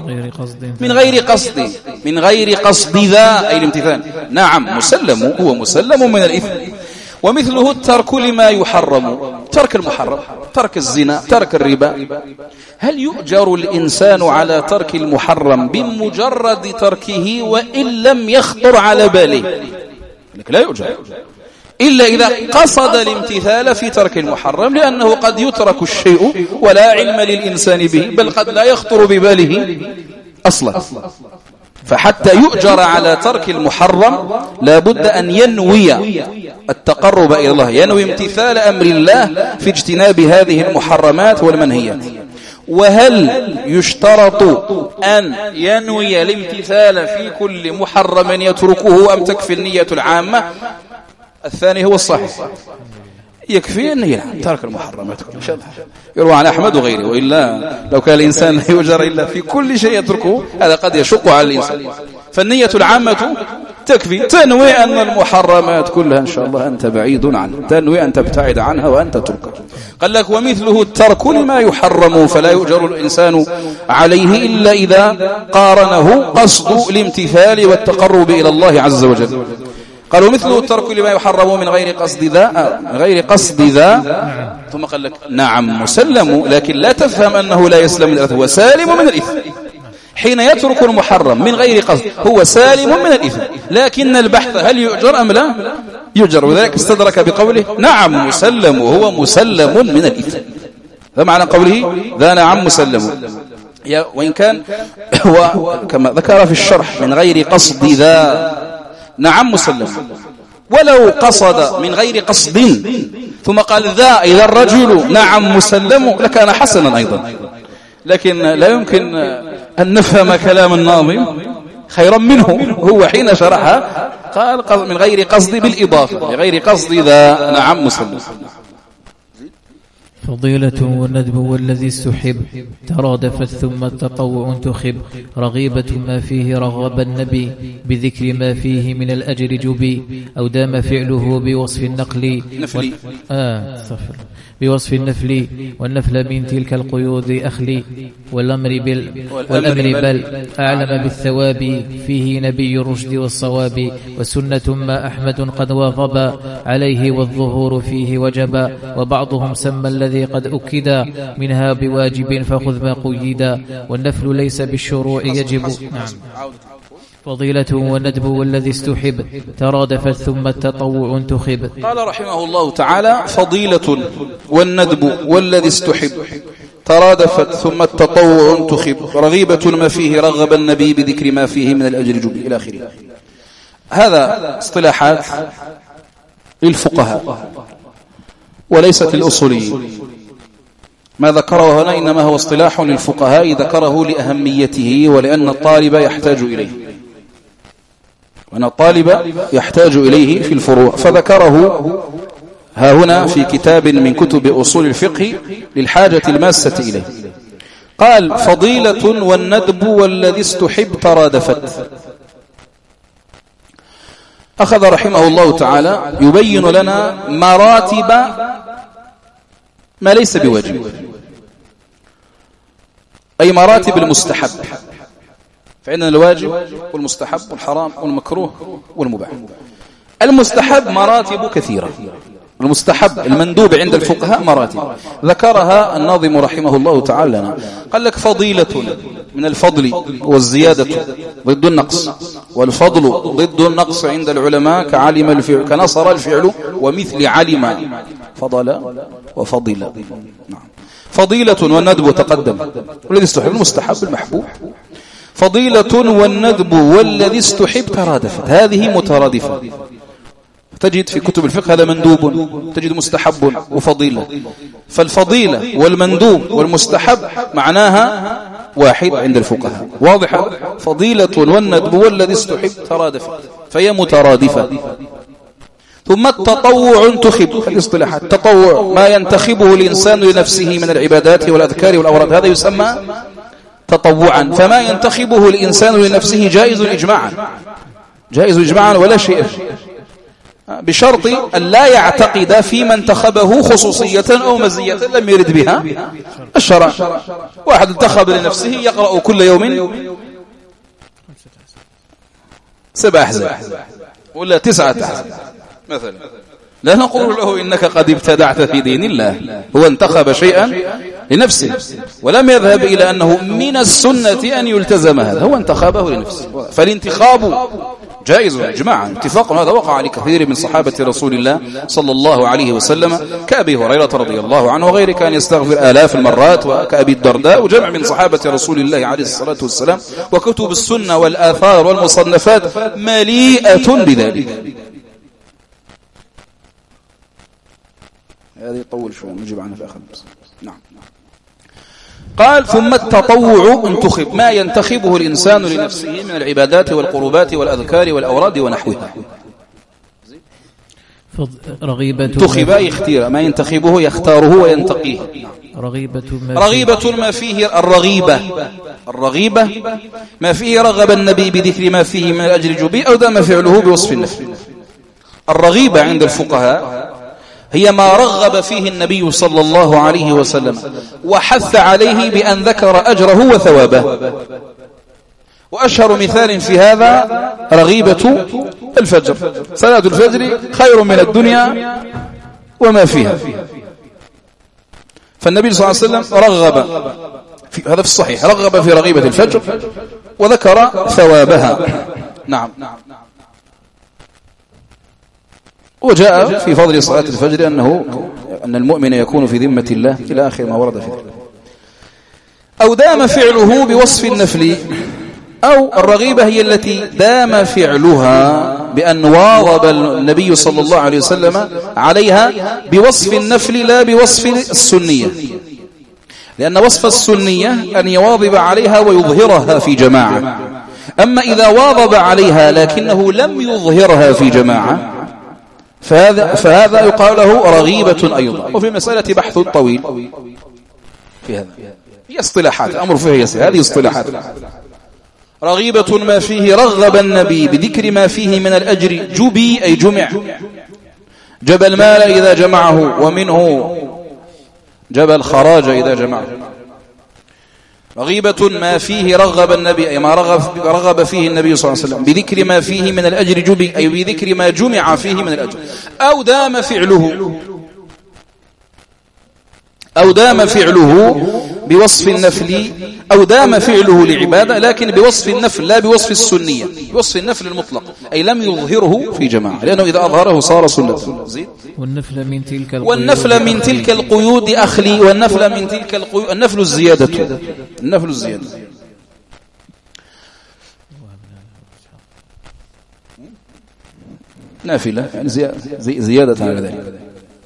Speaker 1: من غير قصد ذا أي الامتثال. نعم مسلم، هو مسلم من الإثم. ومثله الترك لما يحرم، ترك المحرم، ترك الزنا، ترك الربا. هل يؤجر الإنسان على ترك المحرم بمجرد تركه وإن لم يخطر على باله؟ لا يؤجر إلا إذا قصد الامتثال في ترك المحرم، لأنه قد يترك الشيء ولا علم للإنسان به، بل قد لا يخطر بباله أصلا. فحتى يؤجر على ترك المحرم لا بد أن ينوي التقرب إلى الله، ينوي امتثال أمر الله في اجتناب هذه المحرمات والمنهيات. وهل يشترط أن ينوي الامتثال في كل محرم يتركه أم تكفي النية العامة؟ الثاني هو الصحيح، يكفي أن ترك المحرمات كلها. يروى عن أحمد وغيره، وإلا لو كان الإنسان لا يؤجر إلا في كل شيء يتركه هذا قد يشق على الإنسان. فالنية العامة تكفي، تنوي أن المحرمات كلها إن شاء الله أنت بعيد عنها، تنوي أن تبتعد عنها وأنت تركها. قال لك ومثله الترك لما يحرم فلا يؤجر الإنسان عليه إلا إذا قارنه قصد الامتثال والتقرب إلى الله عز وجل. قال ومثله الترك لما يحرم من غير قصد ذا ثم قال لك نعم مسلم، لكن لا تفهم أنه لا يسلم من الإثم، هو سالم من الإثم. حين يترك المحرم من غير قصد هو سالم من الإثم، لكن البحث هل يؤجر أم لا يؤجر، وذلك استدرك بقوله نعم مسلم، وهو مسلم من الإثم. هذا معنى قوله ذا نعم مسلم. وإن كان هو كما ذكر في الشرح من غير قصد ذا نعم مسلم، ولو قصد من غير قصد ثم قال ذا إذا الرجل نعم مسلم لكان حسنا أيضا، لكن لا يمكن أن نفهم كلام الناظم خيرا منه. هو حين شرحها قال من غير قصد بالإضافة، بغير قصد ذا نعم مسلم.
Speaker 2: فضيلة والندب والذي استحب ترادفت ثم التطوع انتخب، رغيبة ما فيه رغب النبي بذكر ما فيه من الأجر جبي، أو دام فعله بوصف النقل بوصف النفل، والنفل من تلك القيود أخلي، والأمر بل أعلم بالثواب فيه نبي الرشد والصواب، والسنة ما أحمد قد واظب عليه والظهور فيه وجب، وبعضهم سمى الذي قد أكدا منها بواجب فخذ ما قيدا، والنفل ليس بالشروع يجب. نعم. فضيلة والندب والذي استحب ترادفت ثم التطوع انتخب.
Speaker 1: قال رحمه الله تعالى فضيلة والندب والذي استحب ترادفت ثم التطوع انتخب، رغيبة ما فيه رغب النبي بذكر ما فيه من الأجر جب إلى آخره. هذا اصطلاحات للفقهاء وليست الأصوليين. ما ذكره هنا إنما هو اصطلاح للفقهاء ذكره لأهميته ولأن الطالب يحتاج إليه، وأن الطالب يحتاج إليه في الفروع، فذكره ها هنا في كتاب من كتب أصول الفقه للحاجة الماسة إليه. قال فضيلة والندب والذي استحب ترادفت. أخذ رحمه الله تعالى يبين لنا مراتب ما ليس بواجب، أي مراتب المستحب. فعندنا الواجب والمستحب والحرام والمكروه والمباح. المستحب مراتب كثيرة، المستحب المندوب عند الفقهاء مراتب ذكرها الناظم رحمه الله تعالى لنا. قال لك فضيلة من الفضل والزيادة ضد النقص، والفضل ضد النقص عند العلماء كعلم الفعل كنصر الفعل ومثل علم فضل وفضل. نعم. فضيلة والندب تقدم، والذي استحب المستحب المحبوب. فضيلة والندب والذي استحب ترادفت، هذه مترادفة. تجد في كتب الفقه هذا مندوب، تجد مستحب وفضيلة. فالفضيلة والمندوب والمستحب معناها واحد عند الفقهاء، واضح. فضيلة والندب والذي استحب ترادفت فهي مترادفة. ثم التطوع انتخب، الاصطلاحات التطوع ما ينتخبه الإنسان لنفسه من العبادات والأذكار والأوراد، هذا يسمى تطوعا. فما ينتخبه الإنسان لنفسه جائز إجماعا، جائز إجماعا ولا شيء. بشرط أن لا يعتقد فيما انتخبه خصوصية أو مزية لم يرد بها الشرع. واحد انتخب لنفسه يقرأ كل يوم 7 أحزاب ولا 9 أحزاب مثلا، لا نقول له إنك قد ابتدعت في دين الله. هو انتخب شيئا لنفسه ولم يذهب إلى أنه من السنة أن يلتزم هذا، هو انتخبه لنفسه. فالانتخاب جائز إجماعا اتفاقا، هذا وقع لكثير من صحابة رسول الله صلى الله عليه وسلم كأبي هريرة رضي الله عنه وغيره كان يستغفر آلاف المرات، وكأبي الدرداء وجمع من صحابة رسول الله عليه الصلاة والسلام. وكتب السنة والآثار والمصنفات مليئة بذلك. هذه يطول شوية نجيب عنها في آخر الدرس. نعم. قال ثم التطوع انتخب ما ينتخبه الإنسان لنفسه من العبادات والقربات والأذكار والأوراد ونحوها. انتخب يختار ما ينتخبه يختاره وينتقيه. رغيبة ما فيه الرغيبة ما فيه رغب النبي بذكر ما فيه من أجل جبي أو دام فعله بوصف النفل. الرغيبة عند الفقهاء هي ما رغب فيه النبي صلى الله عليه وسلم وحث عليه بأن ذكر أجره وثوابه. وأشهر مثال في هذا رغيبة الفجر. صلاة الفجر خير من الدنيا وما فيها. فالنبي صلى الله عليه وسلم رغب هذا في الصحيح، رغب في رغيبة الفجر وذكر ثوابها. نعم. وجاء في فضل صلاة الفجر أن المؤمن يكون في ذمة الله إلى آخر ما ورد فيه. أو دام فعله بوصف النفل، أو الرغيبة هي التي دام فعلها بأن واظب النبي صلى الله عليه وسلم عليها بوصف النفل لا بوصف السنية، لأن وصف السنية أن يواظب عليها ويظهرها في جماعة. أما إذا واظب عليها لكنه لم يظهرها في جماعة فهذا يقال له رغيبة أيضا. وفي مسألة بحث طويل في هذا، هي اصطلاحات الأمر فيه يسير، هذه اصطلاحات. رغيبة ما فيه رغب النبي بذكر ما فيه من الأجر جبي أي جمع، جب المال إذا جمعه ومنه جب الخراج إذا جمعه. رغيبة ما فيه رغب النبي أي ما رغب فيه النبي صلى الله عليه وسلم بذكر ما فيه من الأجر جبي أي بذكر ما جمع فيه من الأجر. أو دام فعله بوصف النفل، أو دام فعله لعبادة لكن بوصف النفل لا بوصف السنية، بوصف النفل المطلق أي لم يظهره في جماعة، لأنه إذا أظهره صار سنة.
Speaker 2: والنفل
Speaker 1: من تلك القيود أخلي، والنفل من تلك القيود النفل الزيادة. النفل الزيادة نافلة يعني زيادة على ذلك.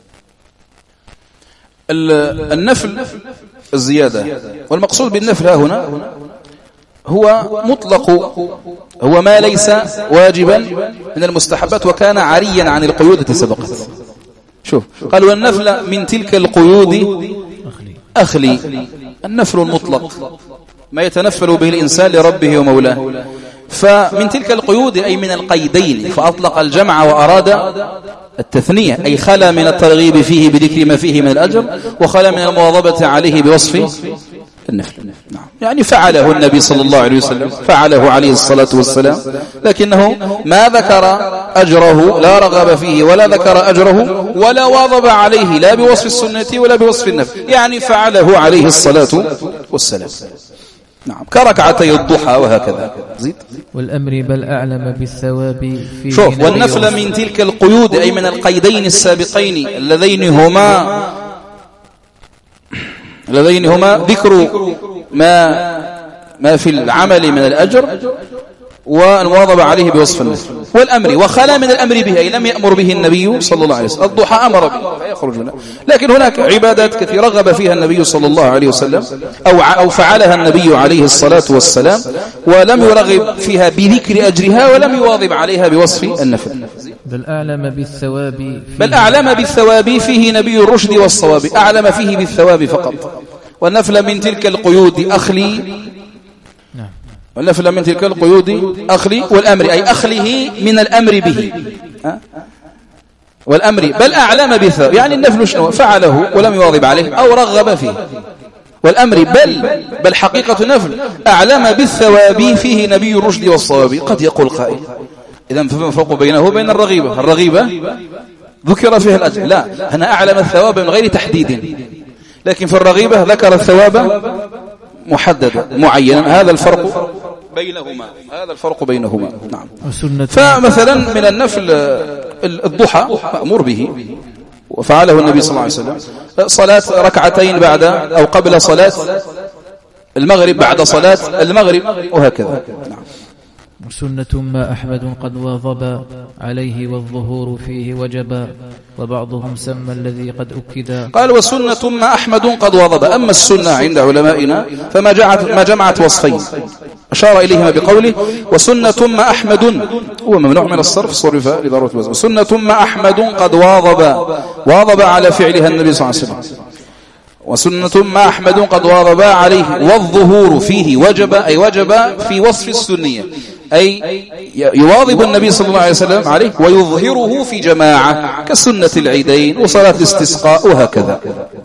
Speaker 1: النفل الزيادة، والمقصود بالنفل هنا هو مطلق، هو ما ليس واجبا من المستحبات وكان عريا عن القيود التي سبقت. شوف قال والنفل من تلك القيود أخلي، النفل المطلق ما يتنفل به الإنسان لربه ومولاه. فمن تلك القيود أي من القيدين، فأطلق الجمع وأراد التثنية أي خلا من الترغيب فيه بذكر ما فيه من الأجر وخلا من المواظبة عليه بوصف النفل. نعم. يعني فعله النبي صلى الله عليه وسلم، فعله عليه الصلاة والسلام، لكنه ما ذكر أجره، لا رغب فيه ولا ذكر أجره ولا واظب عليه لا بوصف السنة ولا بوصف النفل، يعني فعله عليه الصلاة والسلام. نعم كركعتي الضحى وهكذا. زيد.
Speaker 2: والأمر بل أعلم بالثواب فيه.
Speaker 1: شوف والنفل من تلك القيود أي من القيدين السابقين اللذين هما ذكر ما في العمل من الأجر والمواظبة عليه بوصف النفل، والأمر وخلا من الأمر به أي لم يأمر به النبي صلى الله عليه وسلم. الضحى أمر به فيخرج منه، لكن هناك عبادات كثيرة رغب فيها النبي صلى الله عليه وسلم أو فعلها النبي عليه الصلاة والسلام ولم يرغب فيها بذكر أجرها ولم يواظب عليها بوصف النفل.
Speaker 2: بل
Speaker 1: أعلم بالثواب فيه نبي الرشد والصواب، أعلم فيه بالثواب فقط. والنفل من تلك القيود أخلي، والنفل من تلك القيود أخلي، والأمر أي أخله من الأمر به، والأمر بل أعلم بالثواب، يعني النفل شنو فعله ولم يواظب عليه أو رغب فيه، والأمر بل حقيقة النفل أعلم بالثواب فيه نبي الرشد والصواب. قد يقول قائل إذن فما الفرق بينه وبين الرغيبة؟ الرغيبة ذكر فيها الأجر، لا هنا أعلم الثواب من غير تحديد، لكن في الرغيبة ذكر الثواب محددا معينا. هذا الفرق بينهما. نعم. فمثلا من النفل الضحى مأمور به وفعله النبي صلى الله عليه وسلم، صلاة ركعتين بعد أو قبل صلاة المغرب، بعد صلاة المغرب، وهكذا. نعم.
Speaker 2: سنة ما أحمد قد واظب عليه والظهور فيه وجبا، وبعضهم سمى الذي قد أكدا.
Speaker 1: قال وسنة ما أحمد قد واظب. أما السنة عند علمائنا فما جمعت وصفين أشار إليهما بقوله وسنة ما أحمد، هو ممنوع من الصرف صرف لضرورة الوزن. سنة ما أحمد قد واظب على فعلها النبي صلى الله عليه وسلم، وسنة ما أحمد قد واظب عليه والظهور فيه وجب، أي وجب في وصف السنية، أي يواظب النبي صلى الله عليه وسلم عليه ويظهره في جماعة كسنة العيدين وصلاة الاستسقاء وهكذا.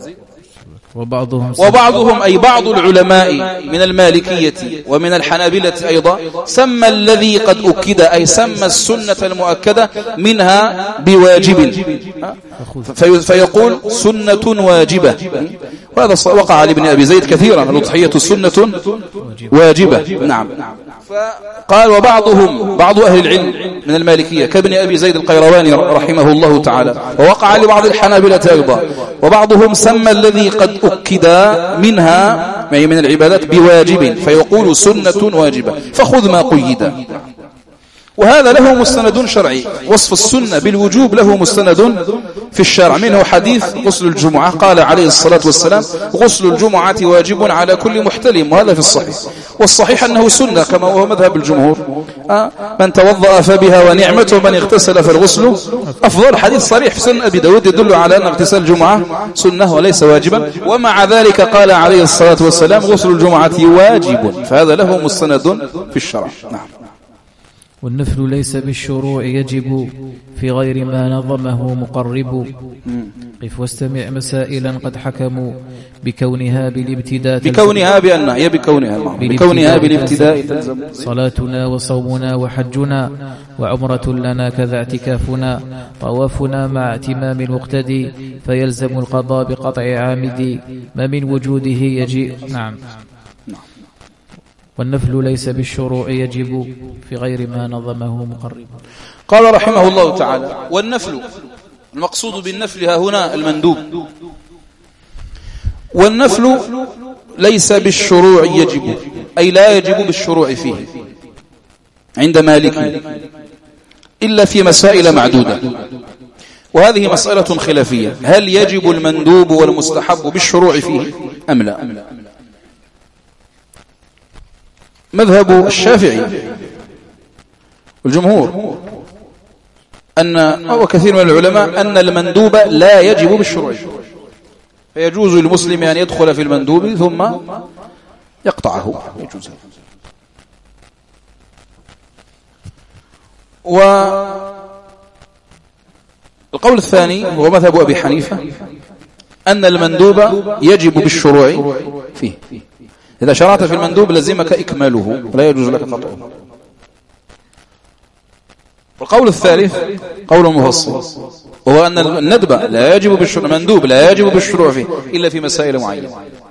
Speaker 1: وبعضهم أي بعض العلماء من المالكية ومن الحنابلة أيضا سمى الذي قد أكد، أي سمى السنة المؤكدة منها بواجب، فيقول سنة واجبة. وهذا وقع لابن أبي زيد كثيرا، الأضحية سنة واجبة. نعم. فقال وبعضهم بعض أهل العلم من المالكية كابن أبي زيد القيرواني رحمه الله تعالى، ووقع لبعض الحنابلة أيضا، وبعضهم سمى الذي قد أكد منها من العبادات بواجب، فيقول سنة واجبة، فخذ ما قيد. وهذا له مستند شرعي، وصف السنة بالوجوب له مستند في الشرع، منه حديث غسل الجمعة، قال عليه الصلاة والسلام غسل الجمعة واجب على كل محتلم، وهذا في الصحيح. والصحيح أنه سنة كما هو مذهب الجمهور، من توضأ فبها ونعمته، من اغتسل فالغسل أفضل. حديث صريح في سنن أبي داود يدل على أن اغتسال الجمعة سنة وليس واجبا، ومع ذلك قال عليه الصلاة والسلام غسل الجمعة واجب، فهذا له مستند في الشرع. نعم.
Speaker 2: والنفل ليس بالشروع يجب في غير ما نظمه مقرب. قف واستمع مسائلا قد حكموا بكونها بالابتداء،
Speaker 1: بكونها بالابتداء تلزم
Speaker 2: صلاتنا وصومنا وحجنا وعمرة لنا كذا اعتكافنا، طوافنا مع اتمام المقتدي فيلزم القضاء بقطع عامدي ما من وجوده يجيء. نعم. والنفل ليس بالشروع يجب في غير ما نظمه مقرب.
Speaker 1: قال رحمه الله تعالى والنفل، المقصود بالنفل ها هنا المندوب. والنفل ليس بالشروع يجب، أي لا يجب بالشروع فيه عند مالك إلا في مسائل معدودة، وهذه مسألة خلافية، هل يجب المندوب والمستحب بالشروع فيه أم لا؟ مذهب الشافعي والجمهور وكثير من العلماء أن المندوب لا يجب بالشروع، فيجوز للمسلم أن يدخل في المندوب ثم يقطعه، يجوز. والقول الثاني هو مذهب أبي حنيفة أن المندوب يجب بالشروع فيه، إذا شرعت في المندوب لزمك إكماله ولا يجوز لك قطعه. والقول الثالث قول مفصل، وهو أن الندب لا يجب بالشروع، المندوب لا يجب بالشروع فيه إلا في مسائل معينة،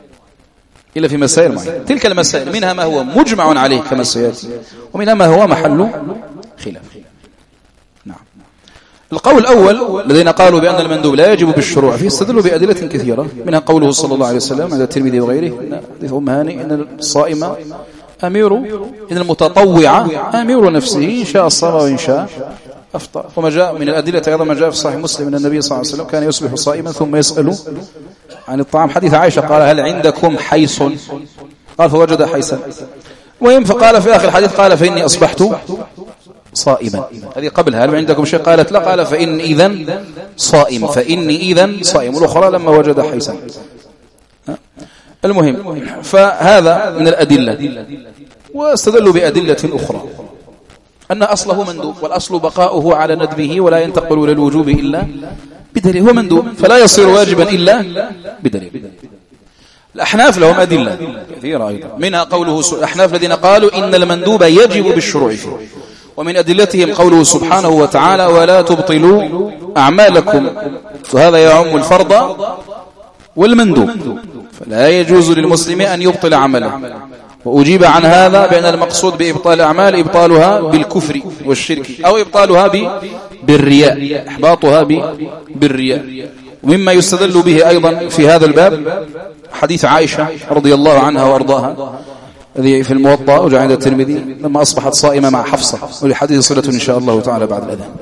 Speaker 1: تلك المسائل منها ما هو مجمع عليه كما سيأتي، ومنها ما هو محل خلاف. نعم. القول الأول الذين قالوا بأن المندوب لا يجب بالشروع فيه استدلوا بأدلة كثيرة، منها قوله صلى الله عليه وسلم عند الترمذي وغيره حديث أم هاني إن الصائم أمير، إن المتطوع أمير نفسه، إن شاء الصام وإن شاء أفطر. وما جاء من الأدلة أيضا ما جاء في صحيح مسلم أن النبي صلى الله عليه وسلم كان يصبح صائما ثم يسأل عن الطعام، حديث عائشة قال هل عندكم حيص؟ قال فوجد حيثا، وهم فقال في آخر الحديث قال فإني أصبحت صائما. هذه قبلها هل عندكم شيء؟ قالت لا، قال فإني إذن صائم، والأخرى لما وجد حيثا. المهم فهذا من الأدلة، واستدلوا بأدلة أخرى. أن أصله مندوب، والأصل بقاؤه على ندبه ولا ينتقل إلى الوجوب إلا بدليل. هو مندوب فلا يصير واجبا إلا بدليل. الأحناف لهم أدلة كثيرة أيضا، منها قوله الأحناف الذين قالوا إن المندوب يجب بالشروع فيه، ومن أدلتهم قوله سبحانه وتعالى ولا تبطلوا أعمالكم، فهذا يعم الفرض والمندوب، فلا يجوز للمسلم أن يبطل عمله. وأجيب عن هذا بأن المقصود بإبطال الأعمال إبطالها بالكفر والشرك، أو إبطالها بالرياء، إحباطها بالرياء. ومما يستدل به أيضا في هذا الباب حديث عائشة رضي الله عنها وأرضاها الذي في الموطأ وجاء عند الترمذي لما أصبحت صائمة مع حفصة، ولحديث صلة إن شاء الله تعالى بعد الأذان.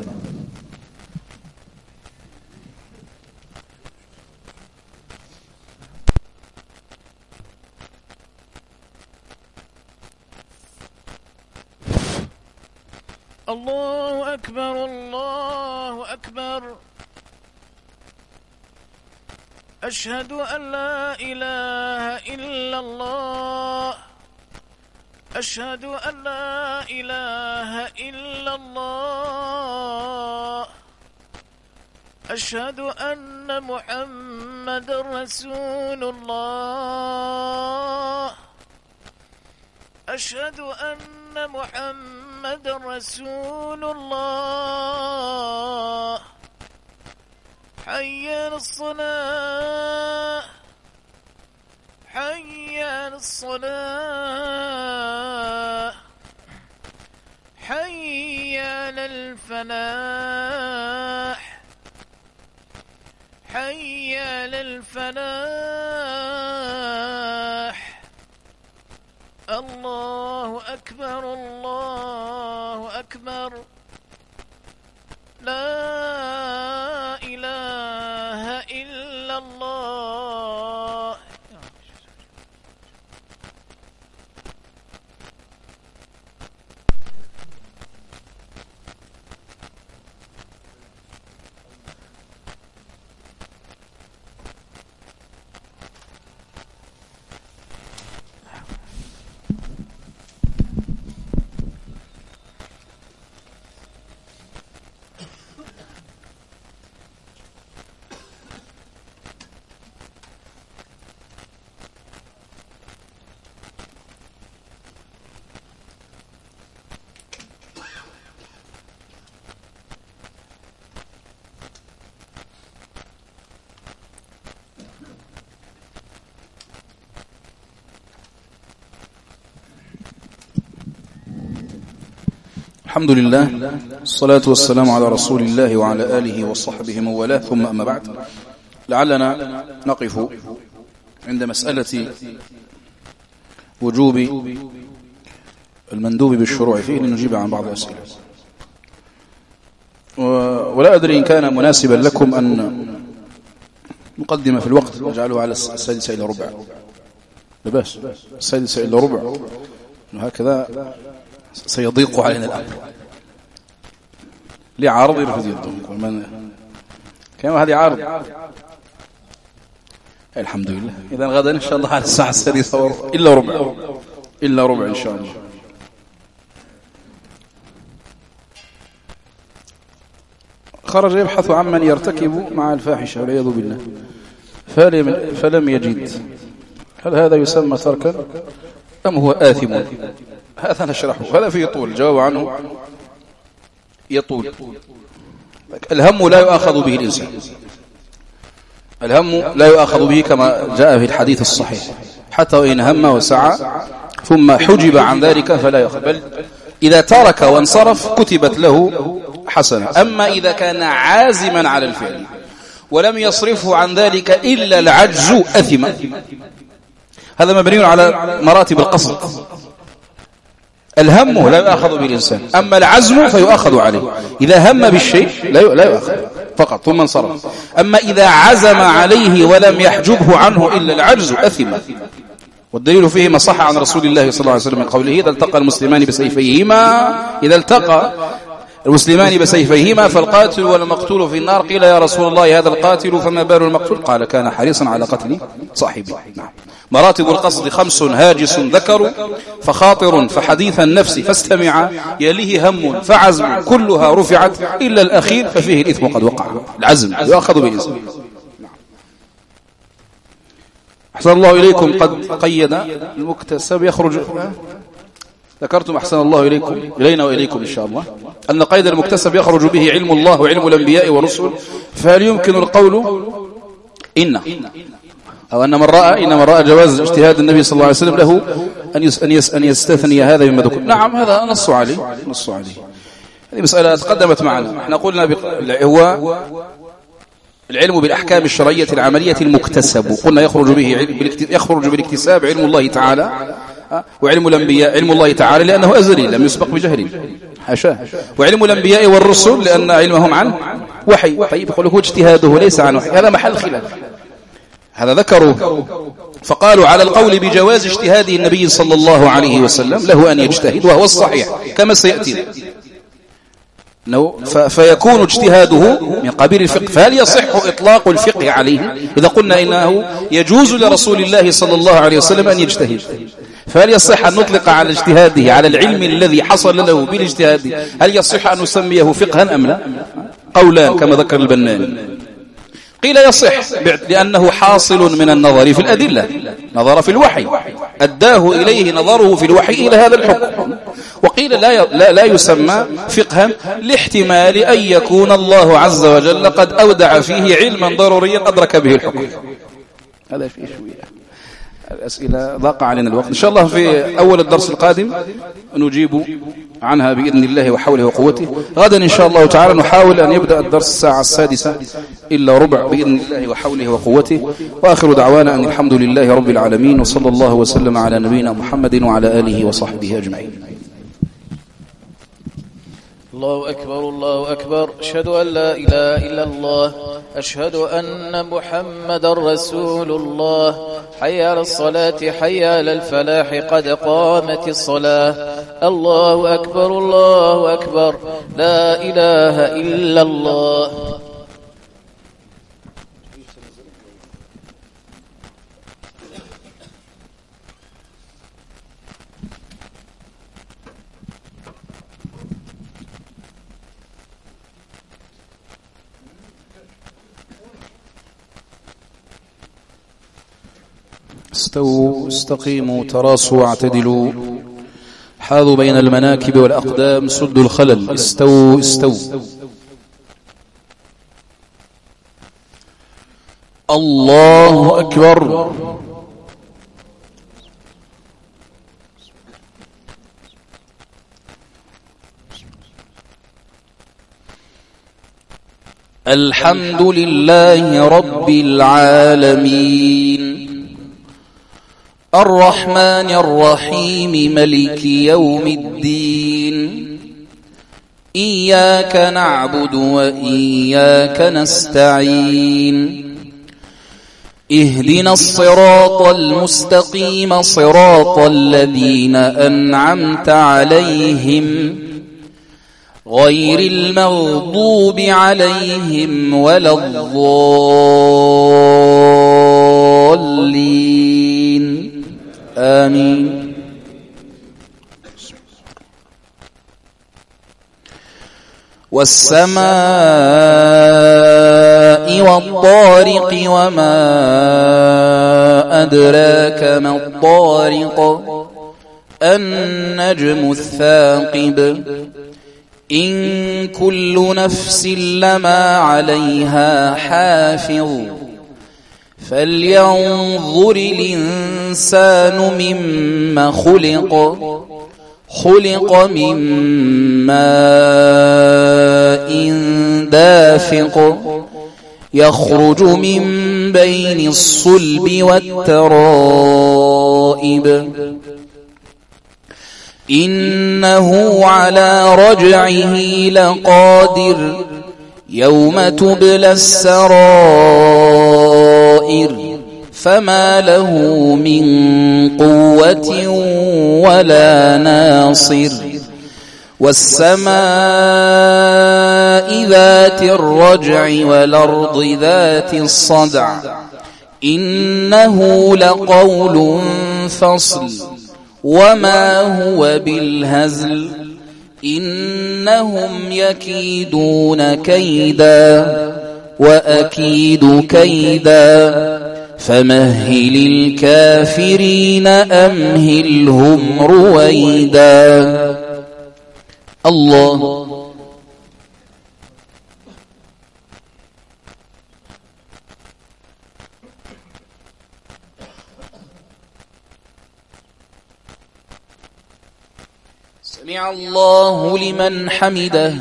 Speaker 3: الله أكبر الله أكبر، أشهد أن لا إله إلا الله، أشهد أن لا إله إلا الله، أشهد أن محمد رسول الله، أشهد أن محمد رسول الله، حي على الصلاة، حي على الصلاة، حي على الفلاح، حي على الفلاح. الله أكبر الله أكبر، لا إله إلا الله.
Speaker 1: الحمد لله، الصلاة والسلام على رسول الله وعلى آله وصحبه موالاه، ثم أما بعد. لعلنا نقف عند مسألة وجوب المندوب بالشروع فيه لنجيب عن بعض الأسئلة، ولا أدري إن كان مناسبا لكم أن نقدم في الوقت نجعله على 6:45. لا بأس، 6:45 هكذا سيضيق علينا الأمر. لعارض يرفض يدهم كما هذه عارض. الحمد لله. إذا غدا إن شاء الله على الساعة 6:45 إلا ربع إن شاء الله. خرج يبحث عن من يرتكب مع الفاحشة والعياذ بالله فلم يجد. هل هذا يسمى تركا أم هو آثم؟ هذا نشرحه، هذا فيه طول، جواب عنه يطول. الهم لا يؤاخذ به الإنسان، الهم لا يؤاخذ به كما جاء في الحديث الصحيح، حتى وإن هم وسعى ثم حجب عن ذلك فلا يأخذ، بل إذا ترك وانصرف كتبت له حسنة. أما إذا كان عازما على الفعل ولم يصرفه عن ذلك إلا العجز أثم. هذا مبني على مراتب القصد. الهم لا يؤاخذ به الإنسان، أما العزم فيؤاخذ عليه. إذا هم بالشيء لا يؤاخذ فقط ثم انصرف. أما إذا عزم عليه ولم يحجبه عنه إلا العجز أثم. والدليل فيه ما صح عن رسول الله صلى الله عليه وسلم من قوله إذا التقى المسلمان بسيفيهما، إذا التقى المسلمان بسيفيهما فالقاتل والمقتول في النار. قيل يا رسول الله هذا القاتل فما بال المقتول؟ قال كان حريصا على قتل صاحبه. نعم. مراتب القصد 5: هاجس ذكر فخاطر فحديث النفس فاستمع يليه هم فعزم كلها رفعت إلا الأخير ففيه الإثم قد وقع. العزم يؤخذ بالإثم. أحسن الله إليكم قد قيد المكتسب يخرج. ذكرتم أحسن الله إليكم إلينا وإليكم إن شاء الله أن قيد المكتسب يخرج به علم الله وعلم الأنبياء والرسل. فهل يمكن القول إن أو أن من رأى جواز اجتهاد النبي صلى الله عليه وسلم له أن يستثني هذا مما ذكر؟ نعم هذا نص عليه. هذه مسألة تقدمت معنا. احنا قلنا هو العلم بالأحكام الشرعية العملية المكتسب. قلنا يخرج بالاكتساب علم الله تعالى وعلم الأنبياء. علم الله تعالى لأنه أزلي لم يسبق بجهل حاشاه. وعلم الأنبياء والرسل لأن علمهم عن وحي. طيب يقول هو اجتهاده ليس عن وحي، هذا محل خلاف. هذا ذكروا فقالوا على القول بجواز اجتهاد النبي صلى الله عليه وسلم له أن يجتهد وهو الصحيح كما سيأتي. فيكون اجتهاده من قبيل الفقه. فهل يصح إطلاق الفقه عليه إذا قلنا إنه يجوز لرسول الله صلى الله عليه وسلم أن يجتهد؟ فهل يصح أن نطلق على اجتهاده على العلم الذي حصل له بالاجتهاد؟ هل يصح أن نسميه فقها أم لا؟ قولان كما ذكر البناني. قيل يصح لأنه حاصل من النظر في الأدلة، نظر في الوحي أداه إليه نظره في الوحي إلى هذا الحكم. وقيل لا يسمى فقها لاحتمال أن يكون الله عز وجل قد أودع فيه علما ضروريا أدرك به الحكم. هذا فيه شوية الأسئلة ضاق علينا الوقت. إن شاء الله في أول الدرس القادم نجيب عنها بإذن الله وحوله وقوته. غدا إن شاء الله تعالى نحاول أن يبدأ الدرس الساعة 6:06 بإذن الله وحوله وقوته. وآخر دعوانا أن الحمد لله رب العالمين وصلى الله وسلم على نبينا محمد وعلى آله وصحبه أجمعين.
Speaker 2: الله أكبر الله أكبر. أشهد أن لا إله إلا الله. أشهد أن محمد رسول الله. حي على الصلاة حي على الفلاح قد قامت الصلاة. الله أكبر الله أكبر. لا إله إلا الله.
Speaker 1: استووا استقيموا تراصوا واعتدلوا حاذوا بين المناكب والأقدام سدوا الخلل. استووا الله أكبر. الحمد لله رب العالمين الرحمن الرحيم ملك يوم الدين إياك نعبد وإياك نستعين اهدنا الصراط المستقيم صراط الذين أنعمت عليهم غير المغضوب عليهم ولا الضالين آمين. والسماء والطارق وما أدراك ما الطارق النجم الثاقب إن كل نفس لما عليها حافظ فلينظر الإنسان مما خلق من ماء دافق يخرج من بين الصلب والترائب إنه على رجعه لقادر يوم تبلى السرائر فما له من قوة ولا ناصر والسماء ذات الرجع والأرض ذات الصدع إنه لقول فصل وما هو بالهزل إنهم يكيدون كيدا وأكيد كيدا فمهل الكافرين أمهلهم رويدا. الله سمع الله لمن حمده.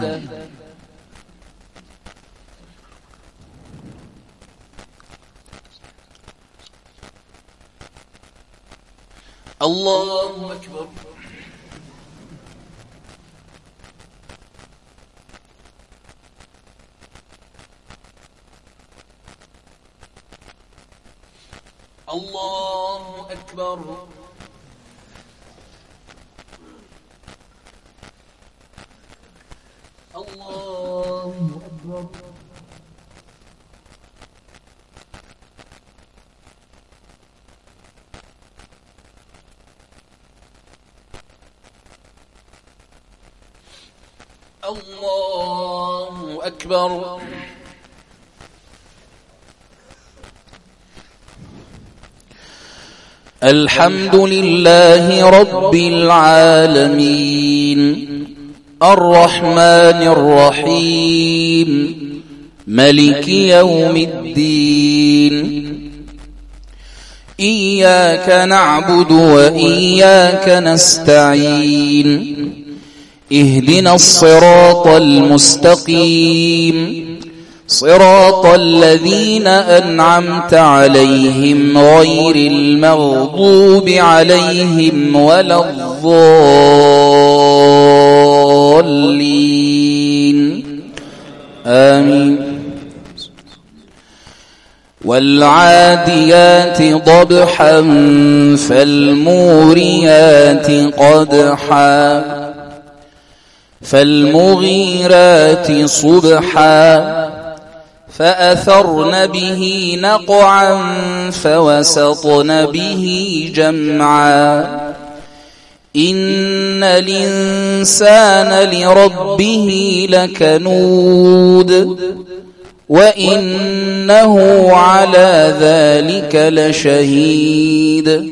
Speaker 1: الله أكبر. الله أكبر. الله أكبر. الله أكبر. الحمد لله رب العالمين الرحمن الرحيم ملك يوم الدين إياك نعبد وإياك نستعين اهدنا الصراط المستقيم صراط الذين أنعمت عليهم غير المغضوب عليهم ولا الضالين آمين. والعاديات ضبحا فالموريات قدحا فالمغيرات صبحا فأثرن به نقعا فوسطن به جمعا إن الإنسان لربه لكنود وإنه على ذلك لشهيد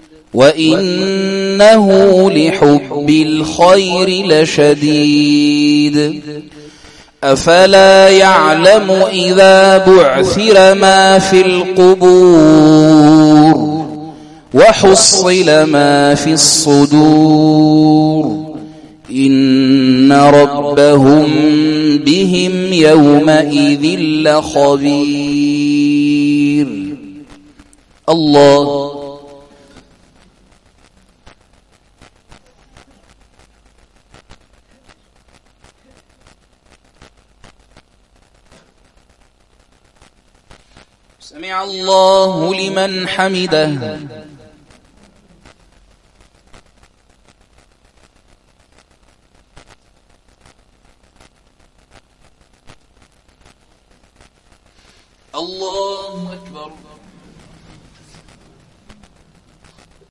Speaker 1: وإنه لحب الخير لشديد أفلا يعلم إذا بعثر ما في القبور وحصل ما في الصدور إن ربهم بهم يومئذ لخبير. الله سمع الله لمن حمده. الله أكبر.